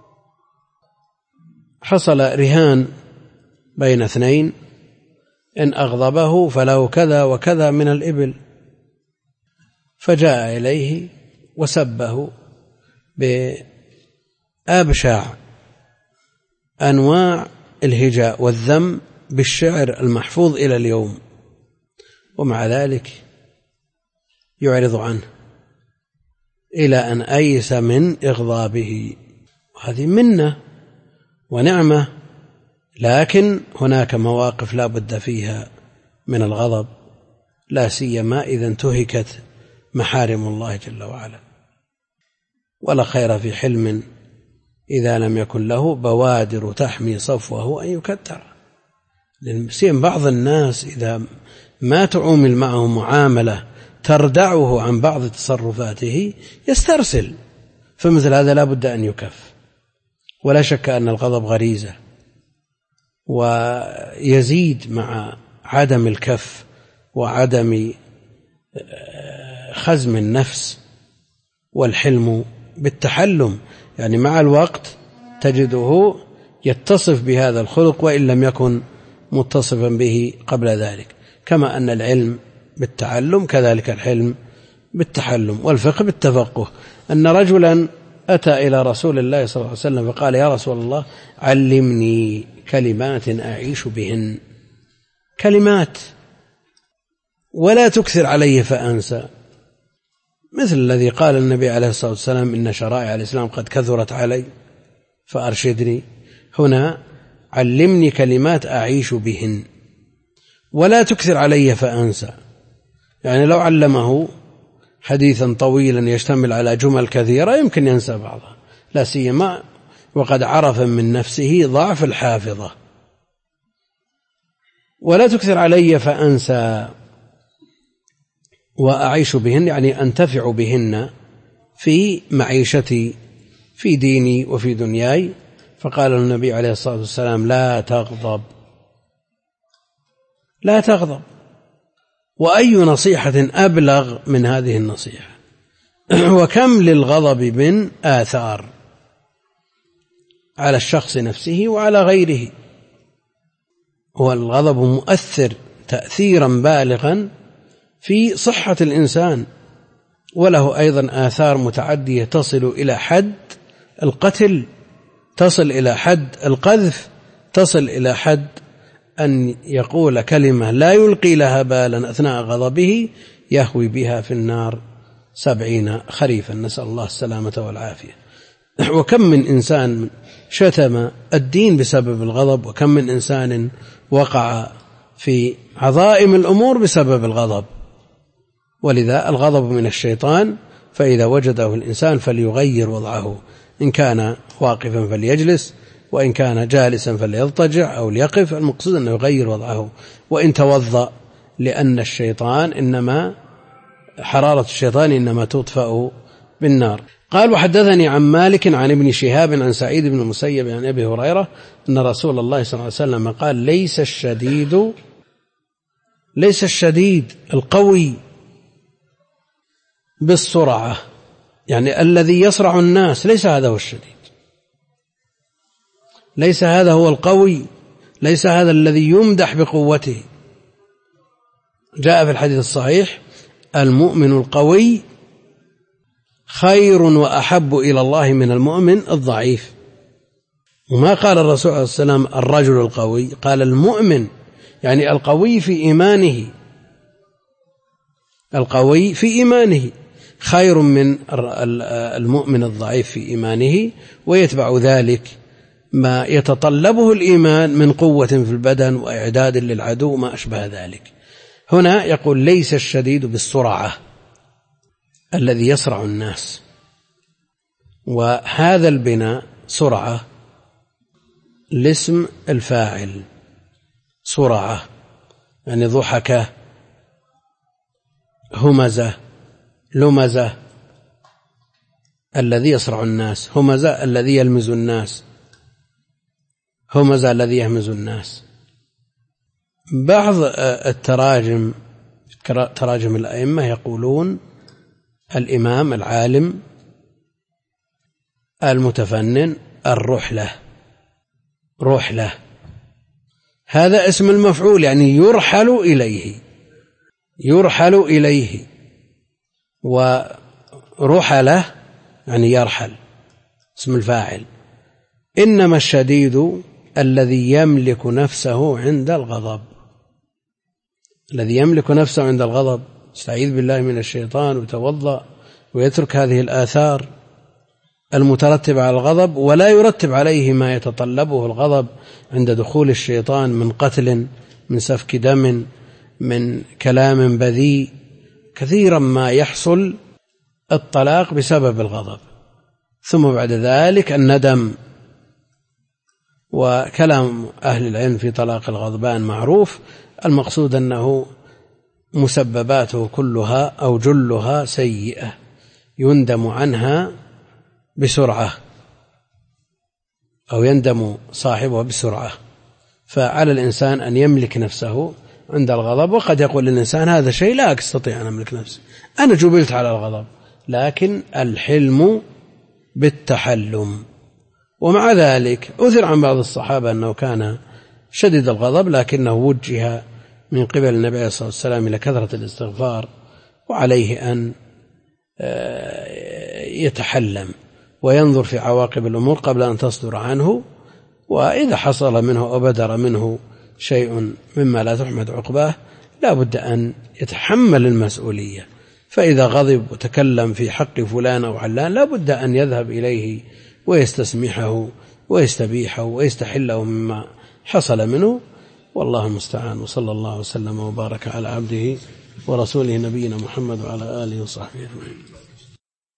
حصل رهان بين اثنين، إن أغضبه فله كذا وكذا من الإبل، فجاء إليه وسبه بأبشع أنواع الهجاء والذم بالشعر المحفوظ إلى اليوم، ومع ذلك يعرض عنه إلى أن أيس من إغضابه. هذه منة ونعمة، لكن هناك مواقف لا بد فيها من الغضب، لا سيما إذا انتهكت محارم الله جل وعلا. ولا خير في حلم إذا لم يكن له بوادر تحمي صفوه أن يكتر. لأن بعض الناس إذا ما تعامل معه معاملة تردعه عن بعض تصرفاته يسترسل، فمثل هذا لا بد أن يكف. ولا شك أن الغضب غريزة، ويزيد مع عدم الكف وعدم خزم النفس، والحلم بالتحلم، يعني مع الوقت تجده يتصف بهذا الخلق وإن لم يكن متصفا به قبل ذلك، كما أن العلم بالتعلم كذلك الحلم بالتحلم، والفقه بالتفقه. أن رجلا أتى إلى رسول الله صلى الله عليه وسلم فقال: يا رسول الله علمني كلمات أعيش بهن، كلمات ولا تكثر علي فأنسى، مثل الذي قال النبي عليه الصلاة والسلام: إن شرائع الإسلام قد كثرت علي فأرشدني. هنا علمني كلمات أعيش بهن ولا تكثر علي فأنسى، يعني لو علمه حديثا طويلا يشتمل على جمل كثيرة يمكن ينسى بعضها، لا سيما وقد عرف من نفسه ضعف الحافظة. ولا تكثر علي فأنسى وأعيش بهن، يعني أنتفع بهن في معيشتي في ديني وفي دنياي. فقال النبي عليه الصلاة والسلام: لا تغضب، لا تغضب. وأي نصيحة أبلغ من هذه النصيحة؟ وكم للغضب من آثار على الشخص نفسه وعلى غيره. هو الغضب مؤثر تأثيرا بالغا في صحة الإنسان، وله أيضا آثار متعدية تصل إلى حد القتل، تصل إلى حد القذف، تصل إلى حد أن يقول كلمة لا يلقي لها بالا أثناء غضبه يهوي بها في النار 70 خريفا، نسأل الله السلامة والعافية. وكم من إنسان شتم الدين بسبب الغضب، وكم من إنسان وقع في عظائم الأمور بسبب الغضب. ولذا الغضب من الشيطان، فإذا وجده الإنسان فليغير وضعه، إن كان واقفا فليجلس، وإن كان جالسا فليضطجع أو ليقف، المقصود أنه يغير وضعه. وإن توضأ، لأن الشيطان إنما حرارة الشيطان إنما تطفأ بالنار. قال: وحدثني عن مالك عن ابن شهاب عن سعيد بن المسيب عن أبي هريرة أن رسول الله صلى الله عليه وسلم قال: ليس الشديد القوي بالسرعة، يعني الذي يصرع الناس، ليس هذا هو الشديد، ليس هذا هو القوي، ليس هذا الذي يمدح بقوته. جاء في الحديث الصحيح: المؤمن القوي خير وأحب إلى الله من المؤمن الضعيف. وما قال الرسول عليه السلام الرجل القوي، قال المؤمن، يعني القوي في إيمانه، القوي في إيمانه خير من المؤمن الضعيف في إيمانه، ويتبع ذلك ما يتطلبه الإيمان من قوة في البدن وإعداد للعدو ما أشبه ذلك. هنا يقول: ليس الشديد بالسرعة الذي يسرع الناس. وهذا البناء سرعة الاسم الفاعل، سرعة يعني ضحكة، همزة، لمزة، الذي يسرع الناس، همزة الذي يلمز الناس، همزة الذي يهمز الناس. بعض التراجم، تراجم الأئمة، يقولون الإمام العالم المتفنن الرحلة، رحلة، هذا اسم المفعول، يعني يرحل إليه، يرحل إليه. ورحلة يعني يرحل، اسم الفاعل. إنما الشديد الذي يملك نفسه عند الغضب، الذي يملك نفسه عند الغضب، يستعيذ بالله من الشيطان ويتوضأ ويترك هذه الآثار المترتبة على الغضب، ولا يرتب عليه ما يتطلبه الغضب عند دخول الشيطان من قتل، من سفك دم، من كلام بذيء. كثيرا ما يحصل الطلاق بسبب الغضب، ثم بعد ذلك الندم. وكلام أهل العلم في طلاق الغضبان معروف، المقصود أنه مسبباته كلها أو جلها سيئة يندم عنها بسرعة. أو يندم صاحبه بسرعة. فعلى الإنسان أن يملك نفسه عند الغضب. وقد يقول الإنسان هذا شيء لا أستطيع أن أملك نفسي، أنا جبلت على الغضب، لكن الحلم بالتحلم. ومع ذلك أثر عن بعض الصحابة أنه كان شديد الغضب، لكنه وجه من قبل النبي صلى الله عليه وسلم إلى كثرة الاستغفار، وعليه أن يتحلم وينظر في عواقب الأمور قبل أن تصدر عنه. وإذا حصل منه أو بدر منه شيء مما لا تحمد عقباه لا بد أن يتحمل المسؤولية. فإذا غضب وتكلم في حق فلان أو علان لا بد أن يذهب إليه ويستسمحه ويستبيحه ويستحله مما حصل منه، والله المستعان. وصلى الله وسلم وبارك على عبده ورسوله نبينا محمد وعلى آله وصحبه أجمعين.